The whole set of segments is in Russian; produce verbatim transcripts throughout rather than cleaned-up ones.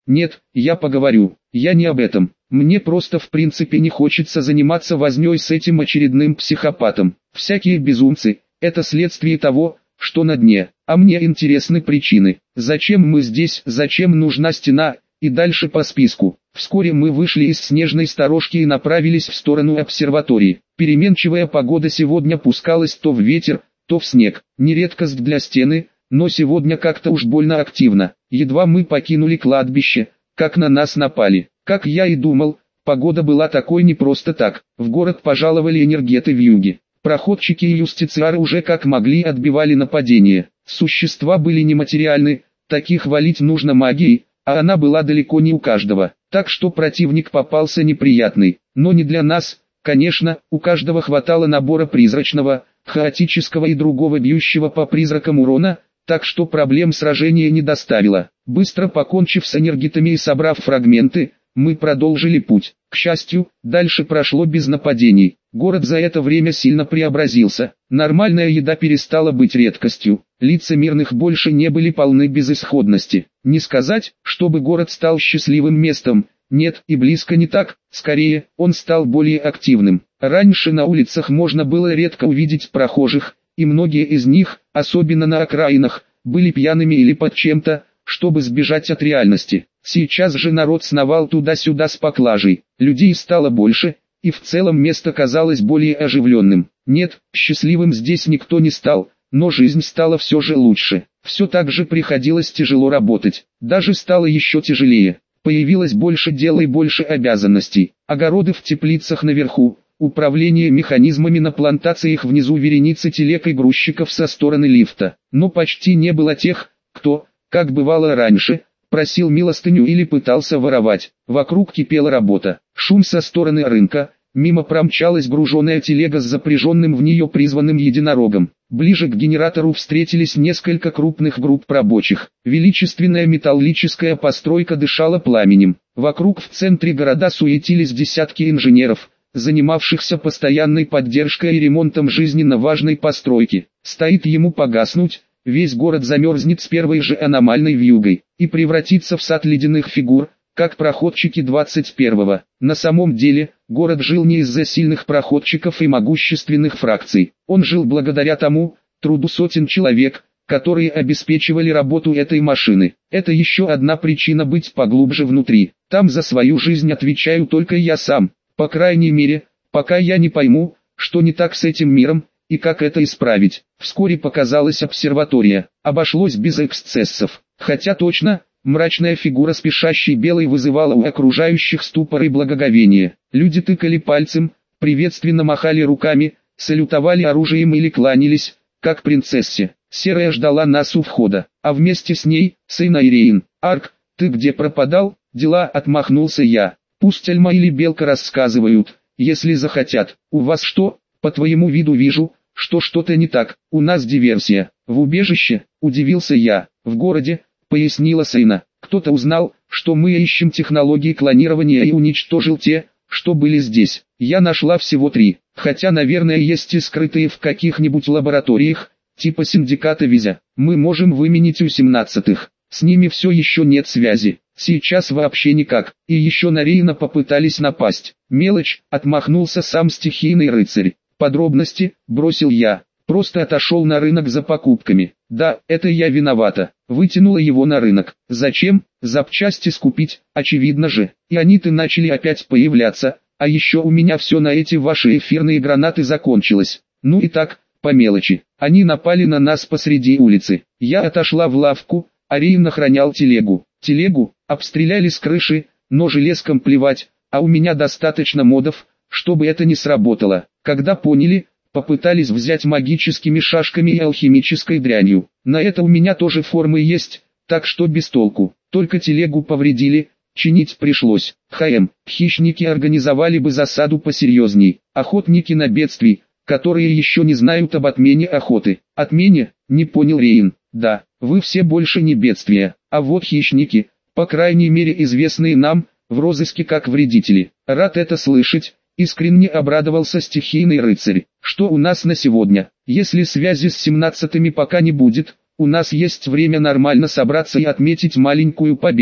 Нет, я поговорю. Я не об этом. Мне просто в принципе не хочется заниматься вознёй с этим очередным психопатом. Всякие безумцы – это следствие того, что на дне. А мне интересны причины. Зачем мы здесь, зачем нужна стена, и дальше по списку. Вскоре мы вышли из снежной сторожки и направились в сторону обсерватории. Переменчивая погода сегодня пускалась то в ветер, то в снег. Не редкость для стены, но сегодня как-то уж больно активно. Едва мы покинули кладбище, как на нас напали. Как я и думал, погода была такой не просто так. В город пожаловали энергеты вьюги. Проходчики и юстициары уже как могли отбивали нападение. Существа были нематериальны, таких валить нужно магией, а она была далеко не у каждого. Так что противник попался неприятный, но не для нас. Конечно, у каждого хватало набора призрачного, хаотического и другого бьющего по призракам урона, так что проблем сражение не доставило. Быстро покончив с энергетами и собрав фрагменты, мы продолжили путь. К счастью, дальше прошло без нападений. Город за это время сильно преобразился. Нормальная еда перестала быть редкостью. Лица мирных больше не были полны безысходности. Не сказать, чтобы город стал счастливым местом. Нет, и близко не так. Скорее, он стал более активным. Раньше на улицах можно было редко увидеть прохожих, и многие из них, особенно на окраинах, были пьяными или под чем-то, чтобы сбежать от реальности. Сейчас же народ сновал туда-сюда с поклажей. Людей стало больше, и в целом место казалось более оживленным. Нет, счастливым здесь никто не стал, но жизнь стала все же лучше. Все так же приходилось тяжело работать. Даже стало еще тяжелее. Появилось больше дела и больше обязанностей. Огороды в теплицах наверху, управление механизмами на плантациях внизу, вереницы телег и грузчиков со стороны лифта. Но почти не было тех, кто, как бывало раньше, просил милостыню или пытался воровать. Вокруг кипела работа. Шум со стороны рынка. Мимо промчалась груженная телега с запряженным в нее призванным единорогом. Ближе к генератору встретились несколько крупных групп рабочих. Величественная металлическая постройка дышала пламенем. Вокруг в центре города суетились десятки инженеров, занимавшихся постоянной поддержкой и ремонтом жизненно важной постройки. Стоит ему погаснуть, весь город замерзнет с первой же аномальной вьюгой и превратится в сад ледяных фигур, как проходчики двадцать первого. На самом деле, город жил не из-за сильных проходчиков и могущественных фракций. Он жил благодаря тому труду сотен человек, которые обеспечивали работу этой машины. Это еще одна причина быть поглубже внутри. Там за свою жизнь отвечаю только я сам. По крайней мере, пока я не пойму, что не так с этим миром, и как это исправить. Вскоре показалась обсерватория. Обошлось без эксцессов. Хотя точно, мрачная фигура спешащей белой вызывала у окружающих ступор и благоговение. Люди тыкали пальцем, приветственно махали руками, салютовали оружием или кланялись, как принцессе. Серая ждала нас у входа, а вместе с ней, Сейна и Рейн. «Арк, ты где пропадал?» «Дела», — отмахнулся я. «Пусть Альма или Белка рассказывают, если захотят. У вас что? По твоему виду вижу, что что-то не так. У нас диверсия. В убежище?» — удивился я. «В городе», — пояснила Сейна. «Кто-то узнал, что мы ищем технологии клонирования и уничтожил те, что были здесь. Я нашла всего три, хотя, наверное, есть и скрытые в каких-нибудь лабораториях, типа синдиката Визя. Мы можем выменить у семнадцатых. С ними все еще нет связи. Сейчас вообще никак. И еще на Рейна попытались напасть. Мелочь», — отмахнулся сам стихийный рыцарь. «Подробности», — бросил я. «Просто отошел на рынок за покупками». «Да, это я виновата. Вытянула его на рынок. Зачем? Запчасти скупить, очевидно же. И они-то начали опять появляться. А еще у меня все на эти ваши эфирные гранаты закончилось. Ну и так, по мелочи. Они напали на нас посреди улицы. Я отошла в лавку, а Рейн охранял телегу. Телегу обстреляли с крыши, но железком плевать, а у меня достаточно модов, чтобы это не сработало. Когда поняли, попытались взять магическими шашками и алхимической дрянью. На это у меня тоже формы есть, так что без толку. Только телегу повредили, чинить пришлось. ХМ, хищники организовали бы засаду посерьезней. Охотники на бедствий, которые еще не знают об отмене охоты. Отмене? Не понял Рейн. Да, вы все больше не бедствия, а вот хищники, по крайней мере известные нам, в розыске как вредители. Рад это слышать. Искренне обрадовался стихийный рыцарь. Что у нас на сегодня? Если связи с семнадцатыми пока не будет, у нас есть время нормально собраться и отметить маленькую победу.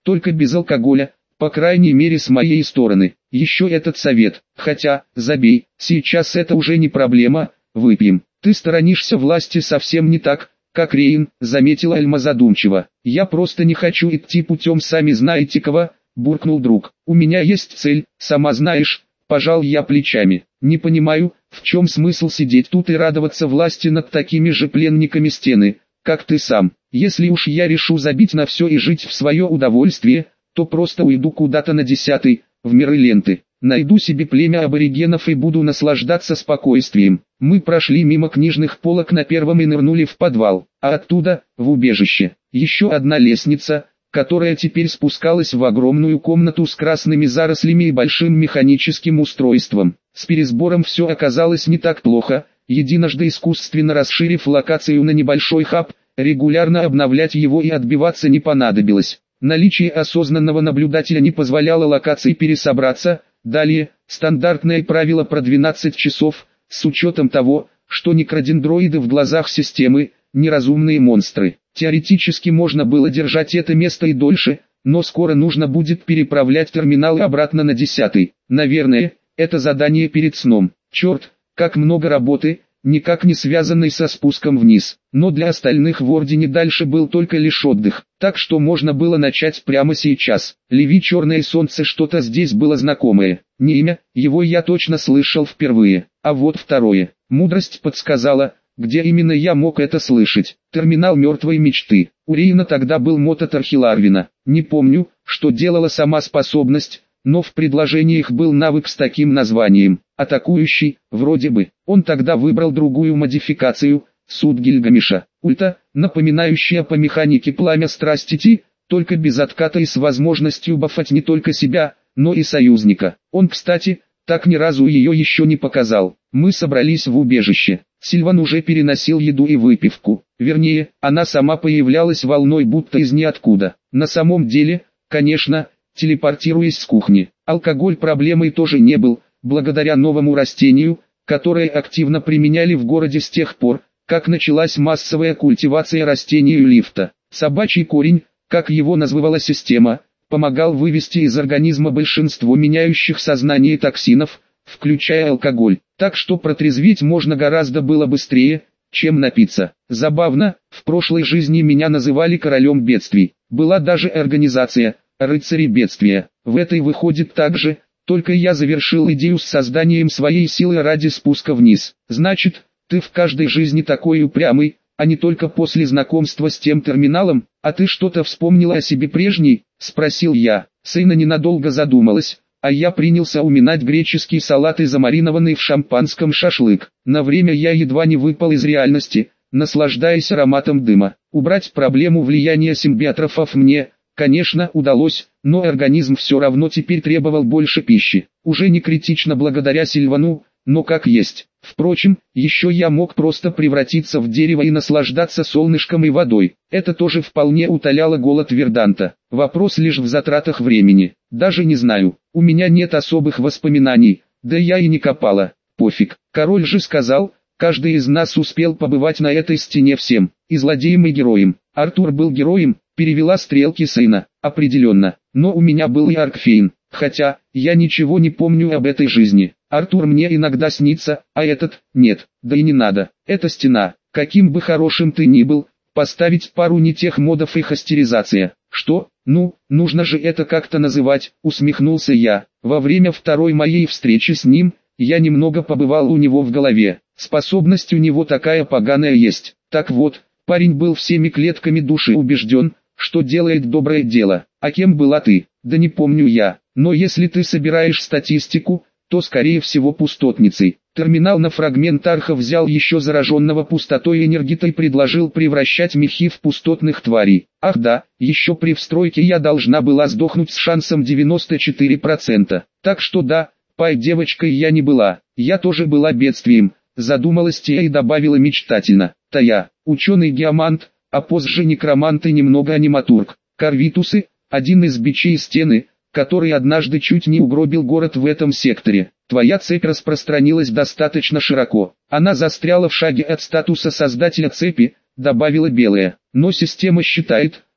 только без алкоголя, по крайней мере с моей стороны. Еще этот совет, хотя, забей, сейчас это уже не проблема, выпьем. Ты сторонишься власти совсем не так, как Рейн, заметила Эльма задумчиво. Я просто не хочу идти путем сами знаете кого, буркнул друг. У меня есть цель, сама знаешь, пожал я плечами. Не понимаю, в чем смысл сидеть тут и радоваться власти над такими же пленниками стены, как ты сам. Если уж я решу забить на все и жить в свое удовольствие, то просто уйду куда-то на десятый, в миры ленты. Найду себе племя аборигенов и буду наслаждаться спокойствием. Мы прошли мимо книжных полок на первом и нырнули в подвал, а оттуда, в убежище. Еще одна лестница, которая теперь спускалась в огромную комнату с красными зарослями и большим механическим устройством. С пересбором все оказалось не так плохо, единожды искусственно расширив локацию на небольшой хаб, регулярно обновлять его и отбиваться не понадобилось. Наличие осознанного наблюдателя не позволяло локации пересобраться. Далее, стандартное правило про двенадцать часов, с учетом того, что некродендроиды в глазах системы – неразумные монстры. Теоретически можно было держать это место и дольше, но скоро нужно будет переправлять терминалы обратно на десятый. Наверное, это задание перед сном. Черт, как много работы, никак не связанной со спуском вниз. Но для остальных в Ордене дальше был только лишь отдых, так что можно было начать прямо сейчас. Леви Черное Солнце, что-то здесь было знакомое. Не имя, его я точно слышал впервые. А вот второе. Мудрость подсказала, где именно я мог это слышать. Терминал мертвой мечты. У Рейна тогда был мототор Хиларвина. Не помню, что делала сама способность, но в предложениях был навык с таким названием. Атакующий, вроде бы. Он тогда выбрал другую модификацию, суд Гильгамеша. Ульта, напоминающая по механике пламя страсти Ти, только без отката и с возможностью бафать не только себя, но и союзника. Он, кстати, так ни разу ее еще не показал. Мы собрались в убежище. Сильван уже переносил еду и выпивку. Вернее, она сама появлялась волной будто из ниоткуда. На самом деле, конечно, телепортируясь с кухни. Алкоголь проблемой тоже не был, благодаря новому растению, которое активно применяли в городе с тех пор, как началась массовая культивация растений лифта. Собачий корень, как его называла система, помогал вывести из организма большинство меняющих сознание токсинов, включая алкоголь, так что протрезветь можно гораздо было быстрее, чем напиться. Забавно, в прошлой жизни меня называли королем бедствий. Была даже организация «Рыцари бедствия». В этой выходит так же, только я завершил идею с созданием своей силы ради спуска вниз. Значит, ты в каждой жизни такой упрямый, а не только после знакомства с тем терминалом. А ты что-то вспомнила о себе прежней? Спросил я. Сейна ненадолго задумалась, а я принялся уминать греческий салат и замаринованный в шампанском шашлык. На время я едва не выпал из реальности, наслаждаясь ароматом дыма. Убрать проблему влияния симбиотрофов мне, конечно, удалось, но организм все равно теперь требовал больше пищи. Уже не критично благодаря Сильвану, но как есть. Впрочем, еще я мог просто превратиться в дерево и наслаждаться солнышком и водой. Это тоже вполне утоляло голод Верданта. Вопрос лишь в затратах времени. Даже не знаю, у меня нет особых воспоминаний, да я и не копала. Пофиг. Король же сказал, каждый из нас успел побывать на этой стене всем, и злодеем, и героем. Артур был героем, перевела стрелки Сейна. Определенно. Но у меня был и Аркфейн. Хотя, я ничего не помню об этой жизни. Артур мне иногда снится, а этот, нет, да и не надо. Это стена, каким бы хорошим ты ни был, поставить пару не тех модов и хастеризация. Что? Ну, нужно же это как-то называть, усмехнулся я. Во время второй моей встречи с ним, я немного побывал у него в голове. Способность у него такая поганая есть. Так вот, парень был всеми клетками души убежден, что делает доброе дело. А кем была ты? Да не помню я. Но если ты собираешь статистику, то скорее всего пустотницей. Терминал на фрагмент арха взял еще зараженного пустотой энергита и предложил превращать мехи в пустотных тварей. Ах да, еще при встройке я должна была сдохнуть с шансом девяносто четыре процента. Так что да, пай девочкой я не была, я тоже была бедствием, задумалась Тия и добавила мечтательно. Тая, ученый-геомант, а позже некромант и немного аниматург. Корвитусы, один из бичей стены, который однажды чуть не угробил город в этом секторе. Твоя цепь распространилась достаточно широко. Она застряла в шаге от статуса создателя цепи, добавила Белая. Но система считает,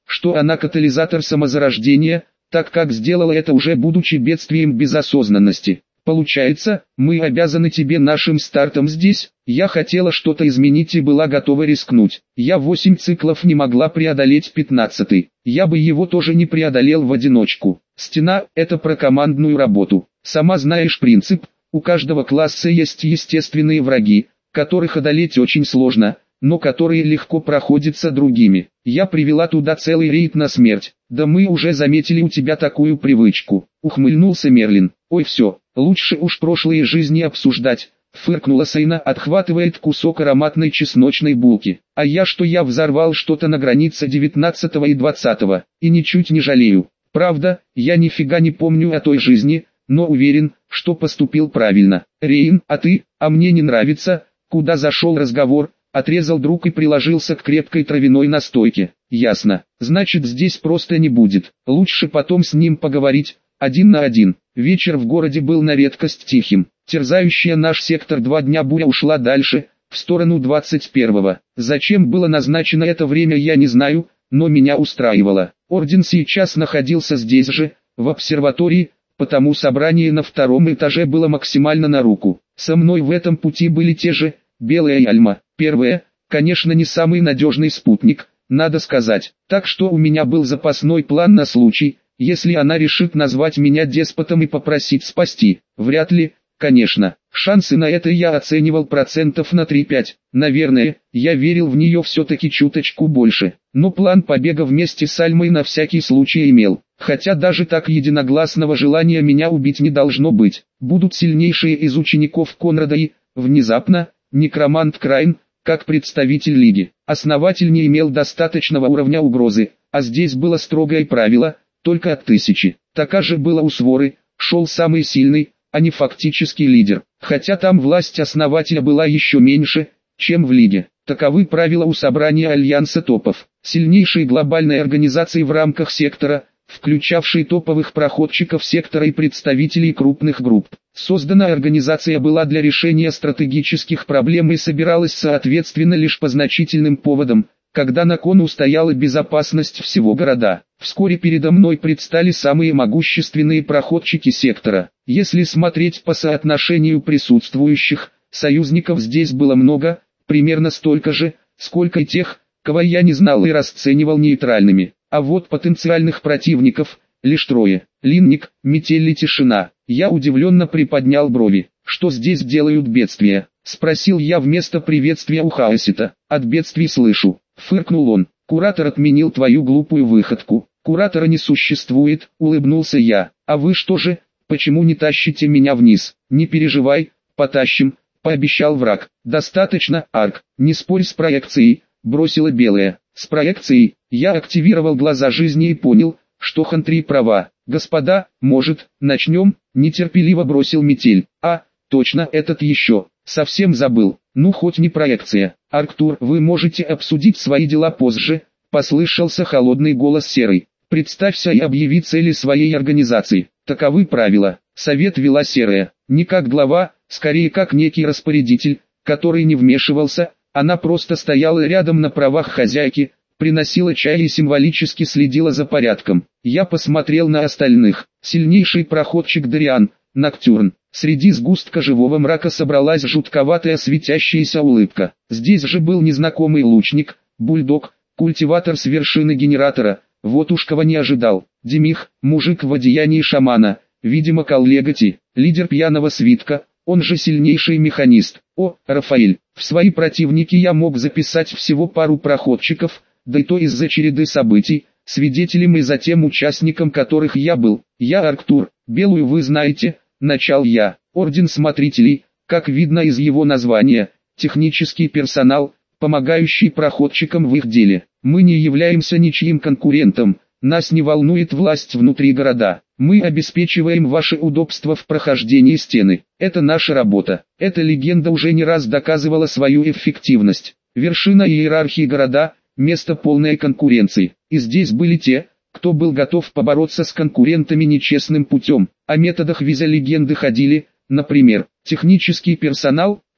что она катализатор самозарождения, так как сделала это уже будучи бедствием без осознанности. Получается, мы обязаны тебе нашим стартом здесь. Я хотела что-то изменить и была готова рискнуть. Я восемь циклов не могла преодолеть пятнадцатый. Я бы его тоже не преодолел в одиночку. Стена – это про командную работу. Сама знаешь принцип, у каждого класса есть естественные враги, которых одолеть очень сложно, но которые легко проходятся другими. Я привела туда целый рейд на смерть. Да мы уже заметили у тебя такую привычку. Ухмыльнулся Мерлин. Ой, все, лучше уж прошлые жизни обсуждать. Фыркнула Сейна, отхватывает кусок ароматной чесночной булки. А я что я взорвал что-то на границе девятнадцатого и двадцатого, и ничуть не жалею. Правда, я нифига не помню о той жизни, но уверен, что поступил правильно. Рейн, а ты, а мне не нравится, куда зашел разговор, отрезал друг и приложился к крепкой травяной настойке. Ясно, значит здесь просто не будет, лучше потом с ним поговорить, один на один. Вечер в городе был на редкость тихим. Терзающая наш сектор два дня буря ушла дальше, в сторону двадцать первого. Зачем было назначено это время я не знаю, но меня устраивало. Орден сейчас находился здесь же, в обсерватории, потому собрание на втором этаже было максимально на руку. Со мной в этом пути были те же, Белая и Альма. Первая, конечно, не самый надежный спутник, надо сказать. Так что у меня был запасной план на случай, если она решит назвать меня деспотом и попросить спасти. Вряд ли, конечно. Шансы на это я оценивал процентов на три-пять. Наверное, я верил в нее все-таки чуточку больше. Но план побега вместе с Альмой на всякий случай имел. Хотя даже так единогласного желания меня убить не должно быть. Будут сильнейшие из учеников Конрада и, внезапно, некромант Крайн, как представитель Лиги. Основатель не имел достаточного уровня угрозы, а здесь было строгое правило, только от тысячи. Такая же было у Своры, шел самый сильный, а не фактический лидер. Хотя там власть основателя была еще меньше, чем в Лиге. Таковы правила у собрания Альянса топов, сильнейшей глобальной организации в рамках сектора, включавшей топовых проходчиков сектора и представителей крупных групп. Созданная организация была для решения стратегических проблем и собиралась соответственно лишь по значительным поводам, когда на кону стояла безопасность всего города. Вскоре передо мной предстали самые могущественные проходчики сектора. Если смотреть по соотношению присутствующих, союзников здесь было много, примерно столько же, сколько и тех, кого я не знал и расценивал нейтральными. А вот потенциальных противников лишь трое. Линник, Метель и Тишина. Я удивленно приподнял брови. Что здесь делают бедствия? Спросил я вместо приветствия у Хаосита. От бедствий слышу. Фыркнул он. Куратор отменил твою глупую выходку. Куратора не существует, улыбнулся я. А вы что же, почему не тащите меня вниз? Не переживай, потащим, пообещал враг. Достаточно, Арк, не спорь с проекцией, бросила Белая. С проекцией, я активировал глаза жизни и понял, что Хантри права. Господа, может, начнем? Нетерпеливо бросил Метель. А, точно, этот еще, совсем забыл. Ну хоть не проекция. Арктур, вы можете обсудить свои дела позже, послышался холодный голос Серой. Представься и объяви цели своей организации. Таковы правила. Совет вела Серая, не как глава, скорее как некий распорядитель, который не вмешивался. Она просто стояла рядом на правах хозяйки, приносила чай и символически следила за порядком. Я посмотрел на остальных. Сильнейший проходчик Дариан, Ноктюрн. Среди сгустка живого мрака собралась жутковатая светящаяся улыбка. Здесь же был незнакомый лучник, бульдог, культиватор с вершины генератора. Вот уж кого не ожидал. Демих, мужик в одеянии шамана, видимо коллегати, лидер пьяного свитка. Он же сильнейший механист. О, Рафаэль, в свои противники я мог записать всего пару проходчиков, да и то из-за череды событий, свидетелем и затем участником которых я был. Я Арктур, Белую вы знаете, начал я. Орден Смотрителей, как видно из его названия, технический персонал, помогающий проходчикам в их деле. Мы не являемся ничьим конкурентом, нас не волнует власть внутри города. Мы обеспечиваем ваше удобство в прохождении стены. Это наша работа. Эта легенда уже не раз доказывала свою эффективность. Вершина иерархии города – место полной конкуренции. И здесь были те, кто был готов побороться с конкурентами нечестным путем. О методах виза легенды ходили, например, технический персонал,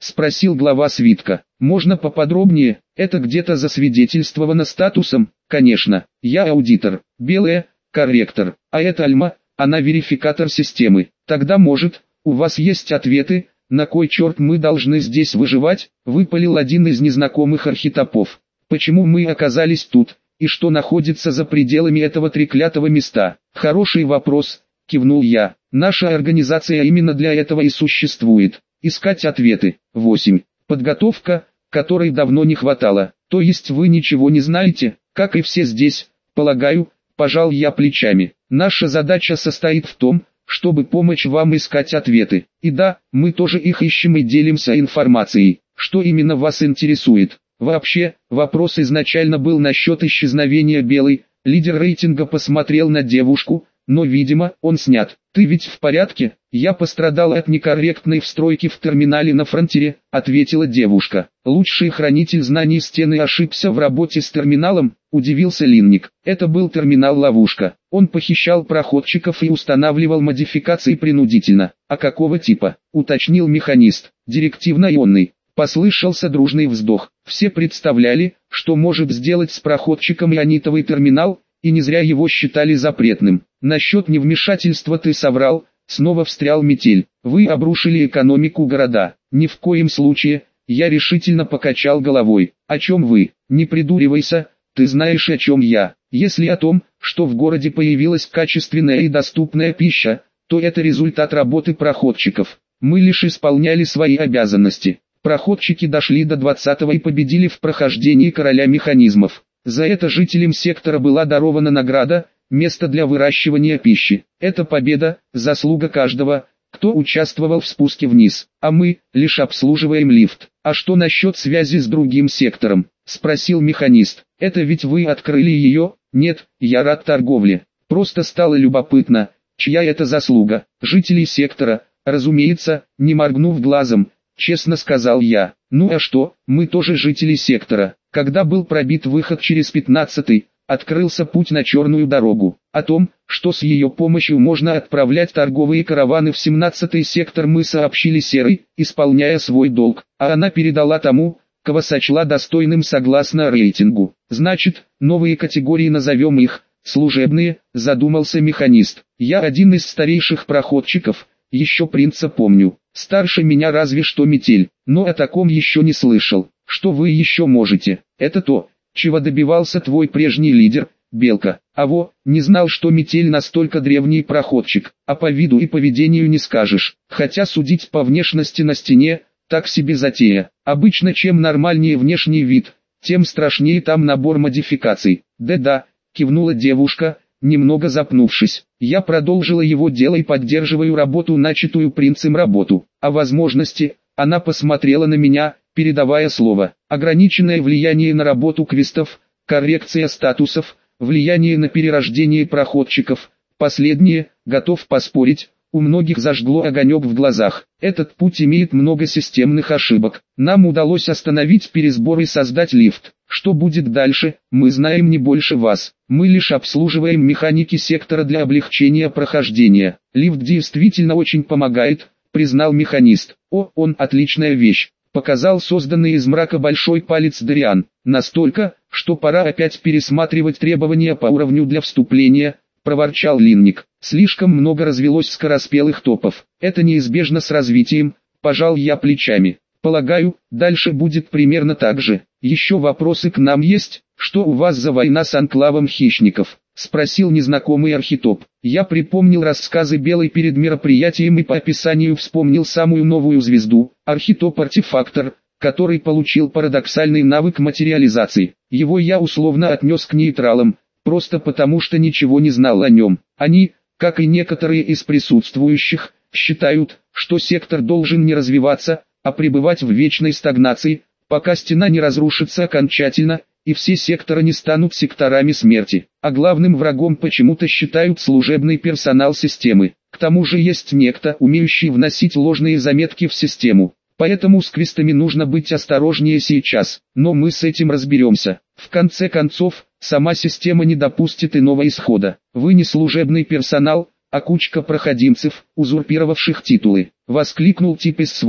спросил глава свитка. Можно поподробнее? Это где-то засвидетельствовано статусом? Конечно, я аудитор, белая, корректор, а это Альма, она верификатор системы. Тогда может, у вас есть ответы, на кой черт мы должны здесь выживать? Выпалил один из незнакомых архитопов. Почему мы оказались тут, и что находится за пределами этого треклятого места? Хороший вопрос, кивнул я. Наша организация именно для этого и существует. Искать ответы. восемь. Подготовка, которой давно не хватало. То есть вы ничего не знаете, как и все здесь, полагаю, пожал я плечами. Наша задача состоит в том, чтобы помочь вам искать ответы. И да, мы тоже их ищем и делимся информацией. Что именно вас интересует? Вообще, вопрос изначально был насчет исчезновения Белой. Лидер рейтинга посмотрел на девушку, но, видимо, он снят. Ты ведь в порядке? Я пострадал от некорректной встройки в терминале на фронтире, ответила девушка. Лучший хранитель знаний стены ошибся в работе с терминалом, удивился Линник. Это был терминал-ловушка. Он похищал проходчиков и устанавливал модификации принудительно. А какого типа? Уточнил механист. Директивно-ионный. Послышался дружный вздох. Все представляли, что может сделать с проходчиком ионитовый терминал, и не зря его считали запретным. Насчет невмешательства ты соврал, снова встрял Метель. Вы обрушили экономику города. Ни в коем случае, я решительно покачал головой. О чем вы? Не придуривайся, ты знаешь о чем я. Если о том, что в городе появилась качественная и доступная пища, то это результат работы проходчиков. Мы лишь исполняли свои обязанности. Проходчики дошли до двадцатого и победили в прохождении короля механизмов. За это жителям сектора была дарована награда, место для выращивания пищи. Это победа, заслуга каждого, кто участвовал в спуске вниз. А мы, лишь обслуживаем лифт. А что насчет связи с другим сектором? Спросил механист. Это ведь вы открыли ее? Нет, я рад торговле. Просто стало любопытно, чья это заслуга. Жителей сектора, разумеется, не моргнув глазом, честно сказал я. Ну а что, мы тоже жители сектора. Когда был пробит выход через пятнадцатый, открылся путь на черную дорогу. О том, что с ее помощью можно отправлять торговые караваны в семнадцатый сектор, мы сообщили Серой, исполняя свой долг, а она передала тому, кого сочла достойным согласно рейтингу. Значит, новые категории назовем их, служебные, задумался механист. Я один из старейших проходчиков, еще принца помню. Старше меня разве что Метель, но о таком еще не слышал. Что вы еще можете? Это то, чего добивался твой прежний лидер, Белка. А во, не знал, что Метель настолько древний проходчик, а по виду и поведению не скажешь. Хотя судить по внешности на стене, так себе затея. Обычно чем нормальнее внешний вид, тем страшнее там набор модификаций. Да-да, кивнула девушка, немного запнувшись. Я продолжила его дело и поддерживаю работу, начатую принцем работу. О возможности, она посмотрела на меня, передавая слово. Ограниченное влияние на работу квестов, коррекция статусов, влияние на перерождение проходчиков. Последнее, готов поспорить, у многих зажгло огонек в глазах. Этот путь имеет много системных ошибок. Нам удалось остановить пересбор и создать лифт. Что будет дальше, мы знаем не больше вас. Мы лишь обслуживаем механики сектора для облегчения прохождения. Лифт действительно очень помогает, признал механист. О, он отличная вещь. Показал созданный из мрака большой палец Дариан. Настолько, что пора опять пересматривать требования по уровню для вступления, проворчал Линник. Слишком много развелось скороспелых топов. Это неизбежно с развитием, пожал я плечами. Полагаю, дальше будет примерно так же. Еще вопросы к нам есть? Что у вас за война с анклавом хищников? Спросил незнакомый архитоп. Я припомнил рассказы Белой перед мероприятием и по описанию вспомнил самую новую звезду, архитоп-артефактор, который получил парадоксальный навык материализации. Его я условно отнес к нейтралам, просто потому что ничего не знал о нем. Они, как и некоторые из присутствующих, считают, что сектор должен не развиваться, а пребывать в вечной стагнации, пока стена не разрушится окончательно, и все секторы не станут секторами смерти. А главным врагом почему-то считают служебный персонал системы. К тому же есть некто, умеющий вносить ложные заметки в систему. Поэтому с квестами нужно быть осторожнее сейчас, но мы с этим разберемся. В конце концов, сама система не допустит иного исхода. Вы не служебный персонал, а кучка проходимцев, узурпировавших титулы. Воскликнул тип из своры.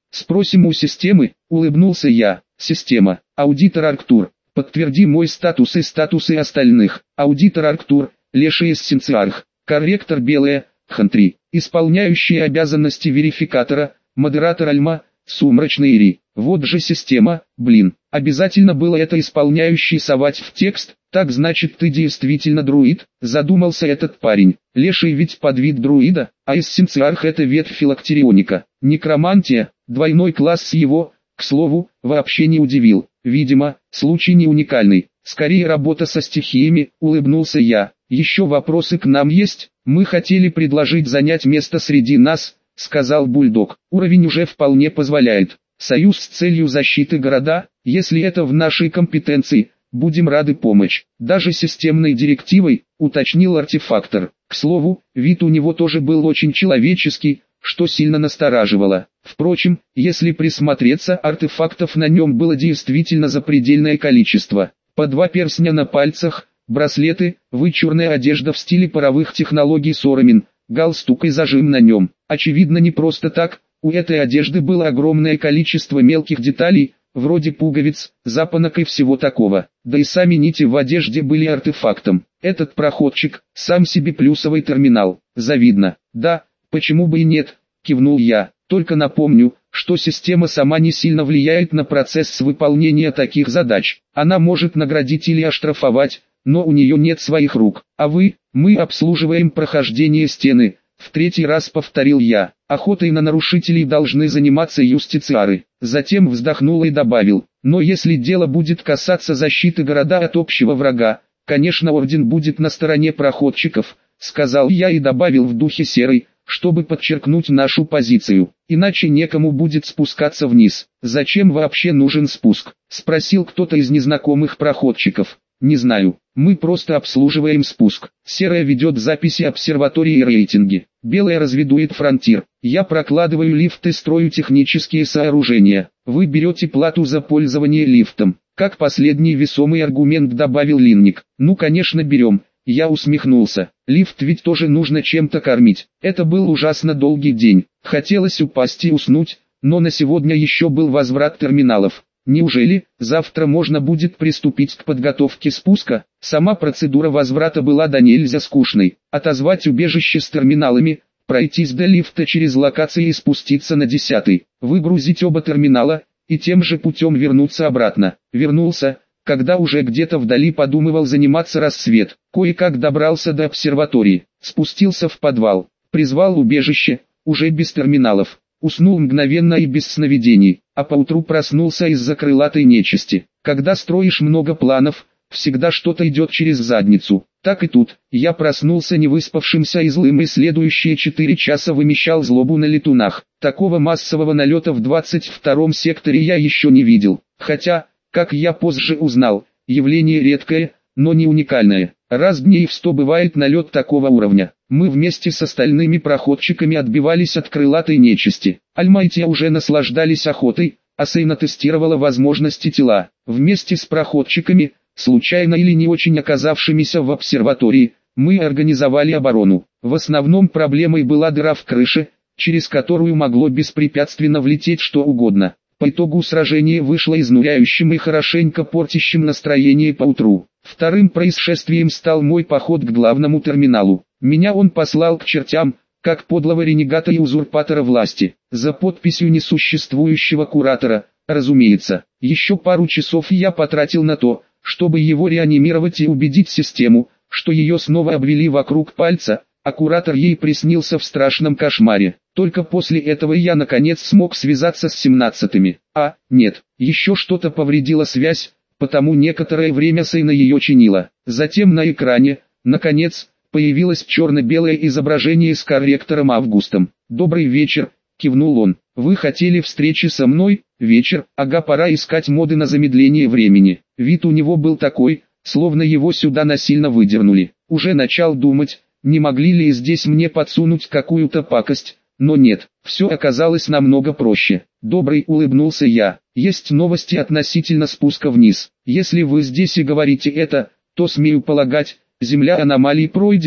Спросим у системы, улыбнулся я. Система. Аудитор Арктур. Подтверди мой статус и статусы остальных. Аудитор Арктур. Леший Эссенциарх. Корректор Белая. Хантри. Исполняющий обязанности верификатора. Модератор Альма. Сумрачный Ири. Вот же система, блин. Обязательно было это исполняющий совать в текст. Так значит ты действительно друид, задумался этот парень. Леший ведь подвид друида, а эссенциарх это ветвь филактерионика. Некромантия, двойной класс его, к слову, вообще не удивил. Видимо, случай не уникальный. Скорее работа со стихиями, улыбнулся я. Еще вопросы к нам есть? Мы хотели предложить занять место среди нас, сказал бульдог. Уровень уже вполне позволяет. Союз с целью защиты города, если это в нашей компетенции, будем рады помочь. Даже системной директивой, уточнил артефактор. К слову, вид у него тоже был очень человеческий, что сильно настораживало. Впрочем, если присмотреться, артефактов на нем было действительно запредельное количество. По два перстня на пальцах, браслеты, вычурная одежда в стиле паровых технологий Сорамин, галстук и зажим на нем. Очевидно не просто так, у этой одежды было огромное количество мелких деталей, вроде пуговиц, запонок и всего такого. Да и сами нити в одежде были артефактом. Этот проходчик, сам себе плюсовый терминал. Завидно. Да, почему бы и нет, кивнул я. Только напомню, что система сама не сильно влияет на процесс выполнения таких задач. Она может наградить или оштрафовать, но у нее нет своих рук. А вы, мы обслуживаем прохождение стены. В третий раз повторил я. Охотой на нарушителей должны заниматься юстициары. Затем вздохнул и добавил. Но если дело будет касаться защиты города от общего врага, конечно орден будет на стороне проходчиков, сказал я и добавил в духе серой, чтобы подчеркнуть нашу позицию. Иначе некому будет спускаться вниз. Зачем вообще нужен спуск? Спросил кто-то из незнакомых проходчиков. Не знаю, мы просто обслуживаем спуск. Серая ведет записи обсерватории и рейтинги. Белая разведует фронтир. Я прокладываю лифты, строю технические сооружения. Вы берете плату за пользование лифтом. Как последний весомый аргумент добавил Линник. Ну конечно берем. Я усмехнулся. Лифт ведь тоже нужно чем-то кормить. Это был ужасно долгий день. Хотелось упасть и уснуть, но на сегодня еще был возврат терминалов. Неужели завтра можно будет приступить к подготовке спуска? Сама процедура возврата была до нельзя скучной. Отозвать убежище с терминалами, пройтись до лифта через локации и спуститься на десятый, выгрузить оба терминала, и тем же путем вернуться обратно. Вернулся, когда уже где-то вдали подумывал заниматься рассвет. Кое-как добрался до обсерватории, спустился в подвал, призвал убежище, уже без терминалов. Уснул мгновенно и без сновидений, а поутру проснулся из-за крылатой нечисти. Когда строишь много планов, всегда что-то идет через задницу. Так и тут, я проснулся невыспавшимся и злым и следующие четыре часа вымещал злобу на летунах. Такого массового налета в двадцать втором секторе я еще не видел. Хотя, как я позже узнал, явление редкое, но не уникальное. Раз дней в сто бывает налет такого уровня. Мы вместе с остальными проходчиками отбивались от крылатой нечисти. Альма и Тия уже наслаждались охотой, а Сейна тестировала возможности тела. Вместе с проходчиками, случайно или не очень оказавшимися в обсерватории, мы организовали оборону. В основном проблемой была дыра в крыше, через которую могло беспрепятственно влететь что угодно. По итогу сражение вышло изнуряющим и хорошенько портящим настроение поутру. Вторым происшествием стал мой поход к главному терминалу. Меня он послал к чертям, как подлого ренегата и узурпатора власти, за подписью несуществующего куратора, разумеется. Еще пару часов я потратил на то, чтобы его реанимировать и убедить систему, что ее снова обвели вокруг пальца, а куратор ей приснился в страшном кошмаре. Только после этого я наконец смог связаться с семнадцатыми. А, нет, еще что-то повредило связь, потому некоторое время Сейна ее чинила. Затем на экране, наконец, появилось черно-белое изображение с корректором Августом. «Добрый вечер», — кивнул он. «Вы хотели встречи со мной? Вечер, ага, пора искать моды на замедление времени». Вид у него был такой, словно его сюда насильно выдернули. Уже начал думать, не могли ли здесь мне подсунуть какую-то пакость, но нет, все оказалось намного проще. «Добрый», — улыбнулся я. «Есть новости относительно спуска вниз. Если вы здесь и говорите это, то смею полагать, земля аномалий пройдена».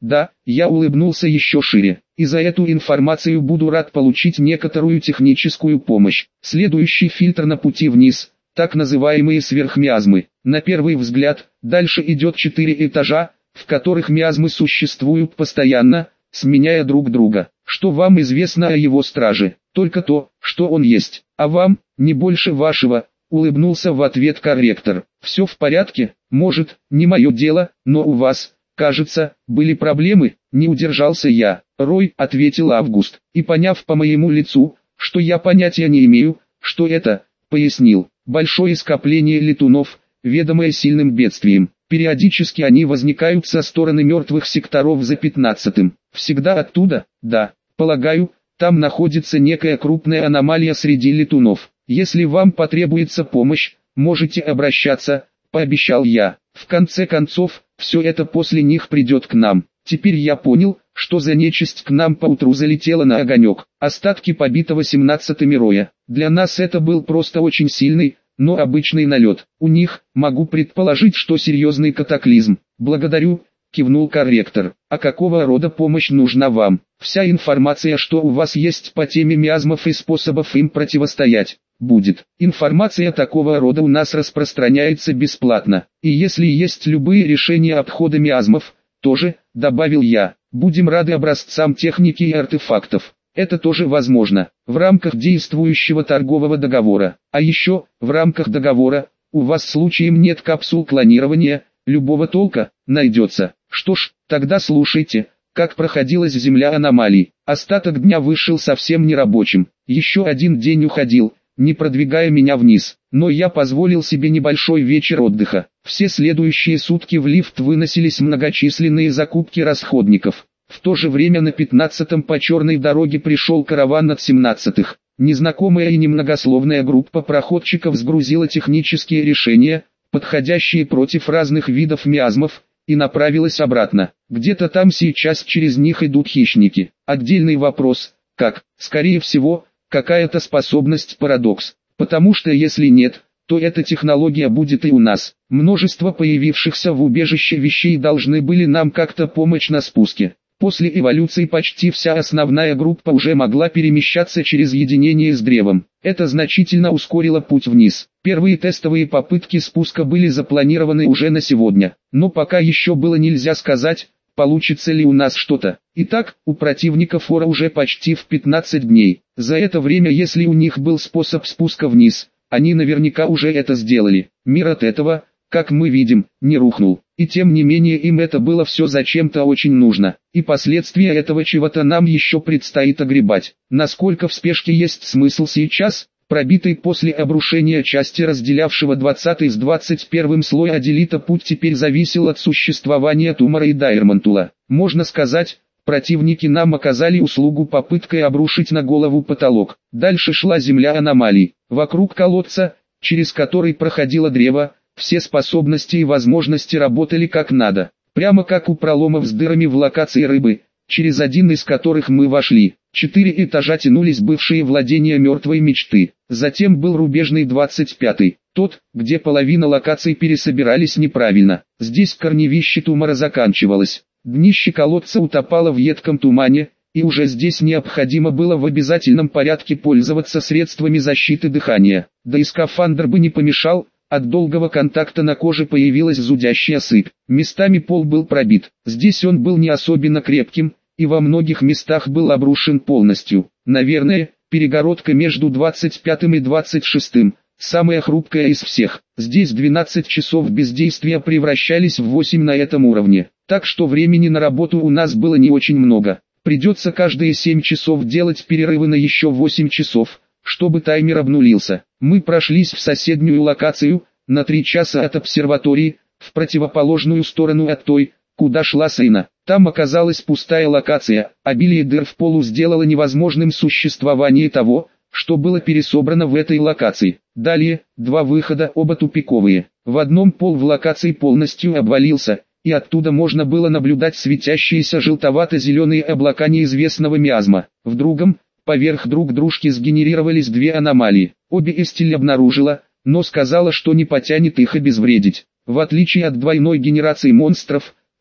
Да, я улыбнулся еще шире. И за эту информацию буду рад получить некоторую техническую помощь. Следующий фильтр на пути вниз, так называемые сверхмиазмы. На первый взгляд, дальше идет четыре этажа, в которых миазмы существуют постоянно, сменяя друг друга. Что вам известно о его страже? Только то, что он есть. А вам, не больше вашего, улыбнулся в ответ корректор. Все в порядке? Может, не мое дело, но у вас, кажется, были проблемы? Не удержался я. Рой, ответил Август, и поняв по моему лицу, что я понятия не имею, что это, пояснил. Большое скопление летунов, ведомое сильным бедствием. Периодически они возникают со стороны мертвых секторов за пятнадцатым. Всегда оттуда? Да. Полагаю, там находится некая крупная аномалия среди летунов. Если вам потребуется помощь, можете обращаться, пообещал я. В конце концов, все это после них придет к нам. Теперь я понял, что за нечисть к нам поутру залетела на огонек. Остатки побитого семнадцатыми роя. Для нас это был просто очень сильный, но обычный налет. У них, могу предположить, что серьезный катаклизм. Благодарю, кивнул корректор. А какого рода помощь нужна вам? Вся информация, что у вас есть по теме миазмов и способов им противостоять, будет. Информация такого рода у нас распространяется бесплатно. И если есть любые решения обхода миазмов, тоже, добавил я, будем рады образцам техники и артефактов. Это тоже возможно, в рамках действующего торгового договора. А еще, в рамках договора, у вас случаем нет капсул клонирования, любого толка, найдется. Что ж, тогда слушайте, как проходилась Земля аномалий. Остаток дня вышел совсем нерабочим. Еще один день уходил, не продвигая меня вниз. Но я позволил себе небольшой вечер отдыха. Все следующие сутки в лифт выносились многочисленные закупки расходников. В то же время на пятнадцатом по черной дороге пришел караван от семнадцатых. Незнакомая и немногословная группа проходчиков сгрузила технические решения, подходящие против разных видов миазмов, и направилась обратно. Где-то там сейчас через них идут хищники. Отдельный вопрос, как? Скорее всего, какая-то способность парадокс. Потому что если нет, то эта технология будет и у нас. Множество появившихся в убежище вещей должны были нам как-то помочь на спуске. После эволюции почти вся основная группа уже могла перемещаться через единение с древом. Это значительно ускорило путь вниз. Первые тестовые попытки спуска были запланированы уже на сегодня. Но пока еще было нельзя сказать, получится ли у нас что-то. Итак, у противника фора уже почти в пятнадцать дней. За это время, если у них был способ спуска вниз, они наверняка уже это сделали. Мир от этого, как мы видим, не рухнул. И тем не менее им это было все зачем-то очень нужно. И последствия этого чего-то нам еще предстоит огребать. Насколько в спешке есть смысл сейчас? Пробитый после обрушения части разделявшего двадцатый с двадцать первым слой Аделита путь теперь зависел от существования Тумара и Дайрмантула. Можно сказать, противники нам оказали услугу попыткой обрушить на голову потолок. Дальше шла земля аномалий. Вокруг колодца, через который проходило древо, все способности и возможности работали как надо. Прямо как у проломов с дырами в локации рыбы, через один из которых мы вошли. Четыре этажа тянулись бывшие владения мертвой мечты. Затем был рубежный двадцать пятый, тот, где половина локаций пересобирались неправильно. Здесь корневище Тумара заканчивалось. Днище колодца утопало в едком тумане, и уже здесь необходимо было в обязательном порядке пользоваться средствами защиты дыхания. Да и скафандр бы не помешал. От долгого контакта на коже появилась зудящая сыпь. Местами пол был пробит. Здесь он был не особенно крепким, и во многих местах был обрушен полностью. Наверное, перегородка между двадцать пятым и двадцать шестым, самая хрупкая из всех. Здесь двенадцать часов бездействия превращались в восемь на этом уровне. Так что времени на работу у нас было не очень много. Придется каждые семь часов делать перерывы на еще восемь часов, чтобы таймер обнулился. Мы прошлись в соседнюю локацию, на три часа от обсерватории, в противоположную сторону от той, куда шла Сейна. Там оказалась пустая локация, обилие дыр в полу сделало невозможным существование того, что было пересобрано в этой локации. Далее, два выхода, оба тупиковые. В одном пол в локации полностью обвалился, и оттуда можно было наблюдать светящиеся желтовато-зеленые облака неизвестного миазма. В другом, поверх друг дружки сгенерировались две аномалии. Обе Эстиль обнаружила, но сказала, что не потянет их обезвредить. В отличие от двойной генерации монстров,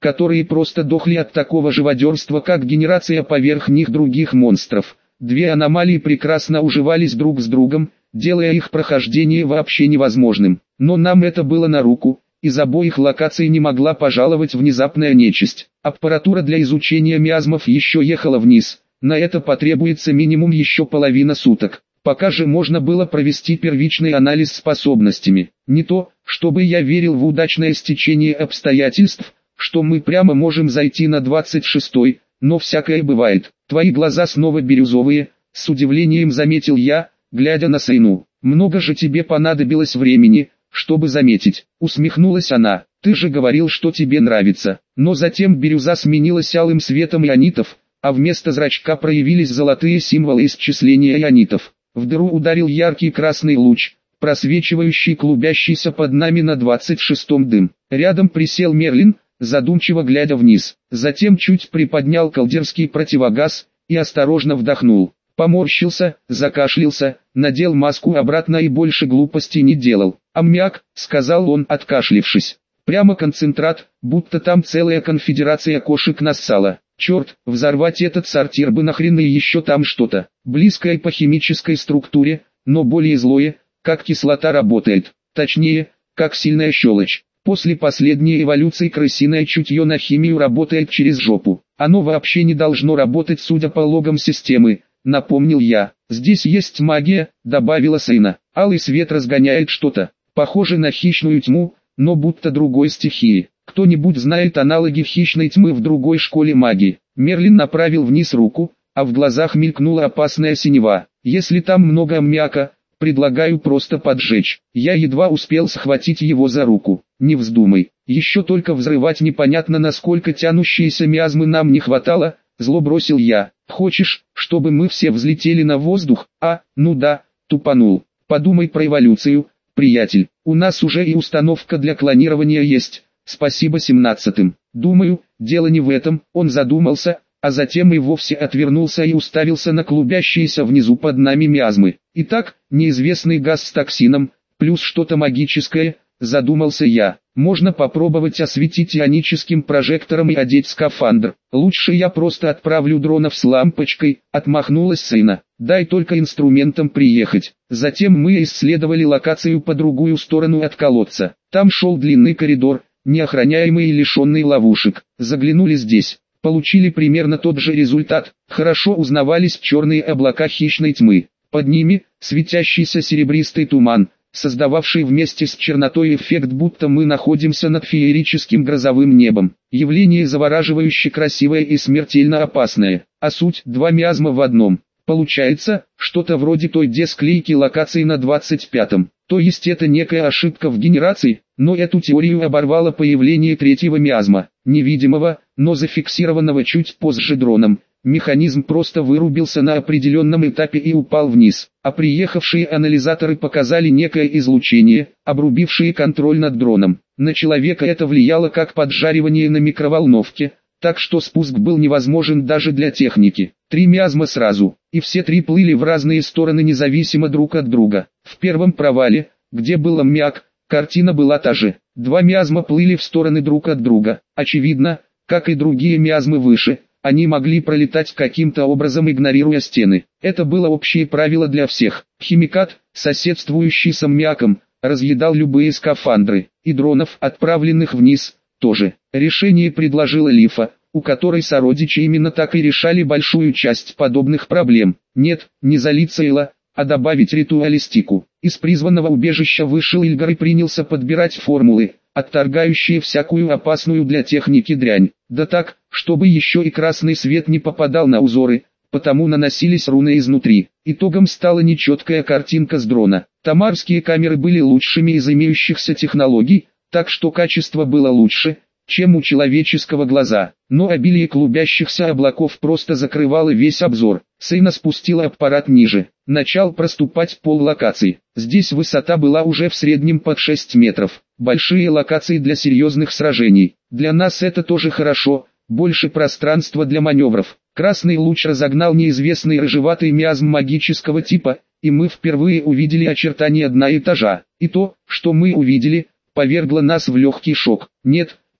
которые просто дохли от такого живодерства, как генерация поверх них других монстров. Две аномалии прекрасно уживались друг с другом, делая их прохождение вообще невозможным. Но нам это было на руку. Из обоих локаций не могла пожаловать внезапная нечисть. Аппаратура для изучения миазмов еще ехала вниз. На это потребуется минимум еще половина суток. Пока же можно было провести первичный анализ способностями. Не то, чтобы я верил в удачное стечение обстоятельств, что мы прямо можем зайти на двадцать шестой, но всякое бывает. Твои глаза снова бирюзовые, с удивлением заметил я, глядя на Сейну. Много же тебе понадобилось времени, чтобы заметить. Усмехнулась она. Ты же говорил, что тебе нравится. Но затем бирюза сменилась алым светом ионитов, а вместо зрачка проявились золотые символы исчисления ионитов. В дыру ударил яркий красный луч, просвечивающий клубящийся под нами на двадцать шестом дым. Рядом присел Мерлин, задумчиво глядя вниз. Затем чуть приподнял колдерский противогаз и осторожно вдохнул. Поморщился, закашлялся, надел маску обратно и больше глупостей не делал. «Аммиак», — сказал он, откашлившись. «Прямо концентрат, будто там целая конфедерация кошек нассала. Черт, взорвать этот сортир бы нахрен, и еще там что-то, близкое по химической структуре, но более злое, как кислота работает. Точнее, как сильная щелочь. После последней эволюции крысиное чутье на химию работает через жопу. Оно вообще не должно работать, судя по логам системы», — напомнил я. «Здесь есть магия», — добавила Сейна. «Алый свет разгоняет что-то, похоже на хищную тьму, но будто другой стихии. Кто-нибудь знает аналоги хищной тьмы в другой школе магии?» Мерлин направил вниз руку, а в глазах мелькнула опасная синева. «Если там много аммиака, предлагаю просто поджечь». Я едва успел схватить его за руку. «Не вздумай, еще только взрывать, непонятно насколько тянущиеся миазмы нам не хватало», — зло бросил я. «Хочешь, чтобы мы все взлетели на воздух? А, ну да», — тупанул. «Подумай про эволюцию, приятель, у нас уже и установка для клонирования есть, спасибо семнадцатым. Думаю, дело не в этом». Он задумался, а затем и вовсе отвернулся и уставился на клубящиеся внизу под нами миазмы. «Итак, неизвестный газ с токсином, плюс что-то магическое», — задумался я. «Можно попробовать осветить ионическим прожектором и одеть скафандр. Лучше я просто отправлю дронов с лампочкой», — отмахнулась Сейна. «Дай только инструментам приехать». Затем мы исследовали локацию по другую сторону от колодца. Там шел длинный коридор, неохраняемый и лишенный ловушек. Заглянули здесь. Получили примерно тот же результат. Хорошо узнавались черные облака хищной тьмы. Под ними светящийся серебристый туман, создававший вместе с чернотой эффект, будто мы находимся над феерическим грозовым небом. Явление завораживающе красивое и смертельно опасное. А суть — два миазма в одном. Получается, что-то вроде той десклейки локации на двадцать пятом. То есть это некая ошибка в генерации, но эту теорию оборвало появление третьего миазма, невидимого, но зафиксированного чуть позже дроном. Механизм просто вырубился на определенном этапе и упал вниз, а приехавшие анализаторы показали некое излучение, обрубившее контроль над дроном. На человека это влияло как поджаривание на микроволновке, так что спуск был невозможен даже для техники. Три миазма сразу, и все три плыли в разные стороны независимо друг от друга. В первом провале, где был аммиак, картина была та же. Два миазма плыли в стороны друг от друга. Очевидно, как и другие миазмы выше, они могли пролетать каким-то образом, игнорируя стены. Это было общее правило для всех. Химикат, соседствующий с аммиаком, разъедал любые скафандры, и дронов, отправленных вниз, тоже. Решение предложила Лифа, у которой сородичи именно так и решали большую часть подобных проблем. Нет, не залить Эйла, а добавить ритуалистику. Из призванного убежища вышел Ильгар и принялся подбирать формулы, отторгающие всякую опасную для техники дрянь. Да так, чтобы еще и красный свет не попадал на узоры, потому наносились руны изнутри. Итогом стала нечеткая картинка с дрона. Тамарские камеры были лучшими из имеющихся технологий, так что качество было лучше, чем у человеческого глаза, но обилие клубящихся облаков просто закрывало весь обзор. Сейна спустила аппарат ниже, начал проступать пол локаций. Здесь высота была уже в среднем под шесть метров. Большие локации для серьезных сражений. Для нас это тоже хорошо, больше пространства для маневров. Красный луч разогнал неизвестный рыжеватый миазм магического типа, и мы впервые увидели очертания дна этажа. И то, что мы увидели, повергло нас в легкий шок. Нет,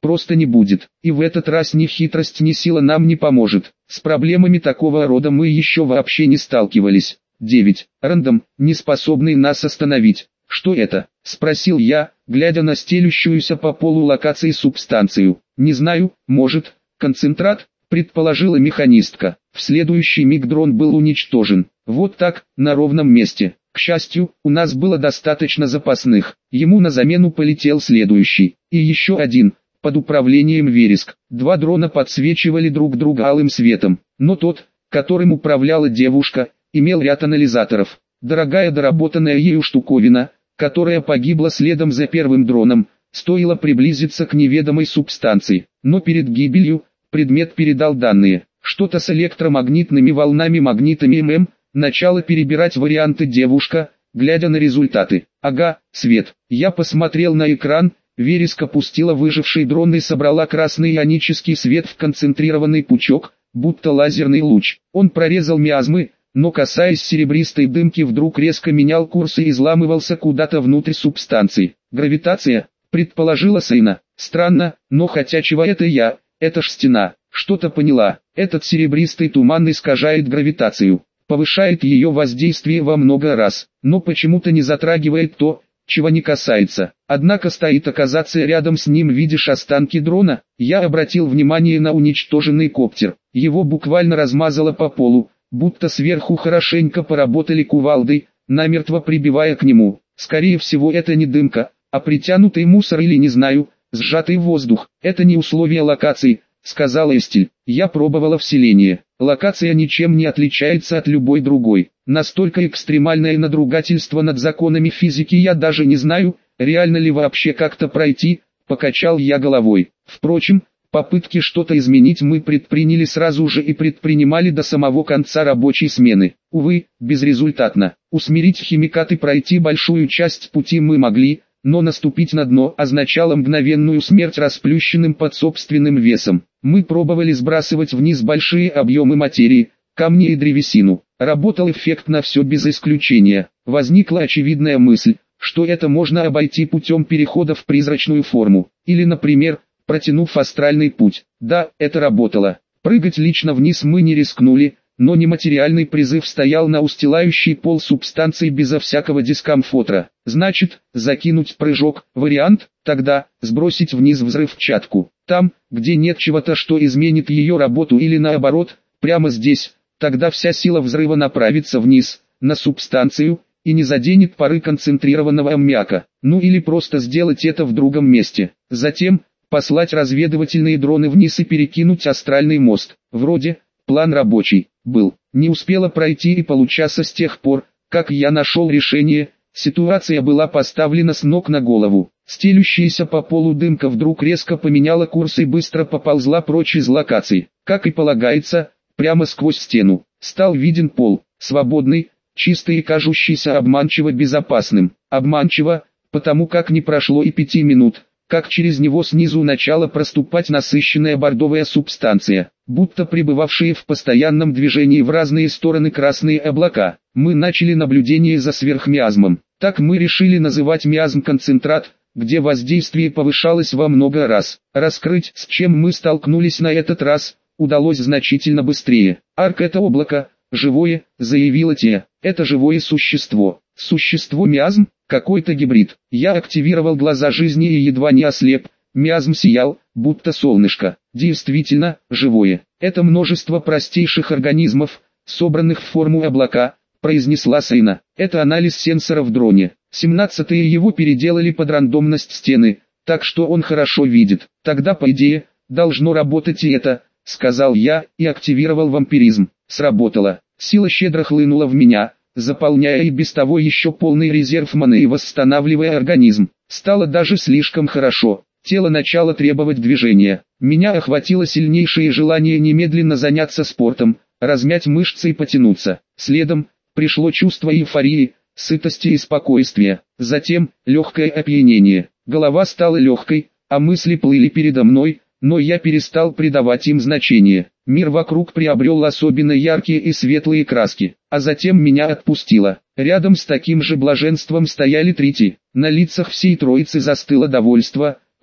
просто не будет. И в этот раз ни хитрость, ни сила нам не поможет. С проблемами такого рода мы еще вообще не сталкивались. девять. Рандом, не способный нас остановить. Что это? Спросил я, глядя на стелющуюся по полу локации субстанцию. Не знаю, может, концентрат, предположила механистка. В следующий миг дрон был уничтожен. Вот так, на ровном месте. К счастью, у нас было достаточно запасных. Ему на замену полетел следующий. И еще один, под управлением Вереск. Два дрона подсвечивали друг друга алым светом. Но тот, которым управляла девушка, имел ряд анализаторов. Дорогая доработанная ею штуковина, которая погибла следом за первым дроном, стоило приблизиться к неведомой субстанции. Но перед гибелью, предмет передал данные. Что-то с электромагнитными волнами, магнитами ММ, начала перебирать варианты девушка, глядя на результаты. Ага, свет. Я посмотрел на экран, Вереск опустила выживший дрон и собрала красный ионический свет в концентрированный пучок, будто лазерный луч. Он прорезал миазмы, но касаясь серебристой дымки вдруг резко менял курс и изламывался куда-то внутрь субстанции. Гравитация, предположила Сейна. Странно, но хотя чего это я, это ж стена. Что-то поняла, этот серебристый туман искажает гравитацию, повышает ее воздействие во много раз, но почему-то не затрагивает то, чего не касается. Однако стоит оказаться рядом с ним, видишь останки дрона. Я обратил внимание на уничтоженный коптер, его буквально размазало по полу, будто сверху хорошенько поработали кувалдой, намертво прибивая к нему. Скорее всего это не дымка, а притянутый мусор или не знаю, сжатый воздух. Это не условия локации, сказала Эстель. Я пробовала вселение. Локация ничем не отличается от любой другой. Настолько экстремальное надругательство над законами физики я даже не знаю, реально ли вообще как-то пройти, покачал я головой. Впрочем, попытки что-то изменить мы предприняли сразу же и предпринимали до самого конца рабочей смены. Увы, безрезультатно. Усмирить химикат и пройти большую часть пути мы могли, но наступить на дно означало мгновенную смерть расплющенным под собственным весом. Мы пробовали сбрасывать вниз большие объемы материи, камни и древесину. Работал эффект на все без исключения. Возникла очевидная мысль, что это можно обойти путем перехода в призрачную форму. Или, например, протянув астральный путь. Да, это работало. Прыгать лично вниз мы не рискнули, но нематериальный призыв стоял на устилающий пол субстанции безо всякого дискомфорта. Значит, закинуть прыжок, вариант, тогда, сбросить вниз взрывчатку. Там, где нет чего-то, что изменит ее работу, или наоборот, прямо здесь, тогда вся сила взрыва направится вниз, на субстанцию, и не заденет пары концентрированного аммиака. Ну или просто сделать это в другом месте. Затем, послать разведывательные дроны вниз и перекинуть астральный мост. Вроде, план рабочий, был. Не успела пройти и получаса с тех пор, как я нашел решение, ситуация была поставлена с ног на голову. Стелющаяся по полу дымка вдруг резко поменяла курс и быстро поползла прочь из локации. Как и полагается, прямо сквозь стену. Стал виден пол, свободный, чистый и кажущийся обманчиво безопасным. Обманчиво, потому как не прошло и пяти минут, как через него снизу начала проступать насыщенная бордовая субстанция, будто пребывавшие в постоянном движении в разные стороны красные облака. Мы начали наблюдение за сверхмиазмом. Так мы решили называть миазм-концентрат, где воздействие повышалось во много раз. Раскрыть, с чем мы столкнулись на этот раз, удалось значительно быстрее. Арк — это облако, живое, заявила Те. Это живое существо. Существо миазм? Какой-то гибрид. Я активировал глаза жизни и едва не ослеп. Миазм сиял, будто солнышко. Действительно, живое. Это множество простейших организмов, собранных в форму облака, произнесла Сейна. Это анализ сенсора в дроне. семнадцатые его переделали под рандомность стены, так что он хорошо видит. Тогда, по идее, должно работать и это, сказал я, и активировал вампиризм. Сработало. Сила щедро хлынула в меня, заполняя и без того еще полный резерв маны и восстанавливая организм. Стало даже слишком хорошо. Тело начало требовать движения. Меня охватило сильнейшее желание немедленно заняться спортом, размять мышцы и потянуться. Следом пришло чувство эйфории, сытости и спокойствия. Затем легкое опьянение. Голова стала легкой, а мысли плыли передо мной, но я перестал придавать им значение. Мир вокруг приобрел особенно яркие и светлые краски, а затем меня отпустило. Рядом с таким же блаженством стояли Трити. На лицах всей троицы застыло довольство,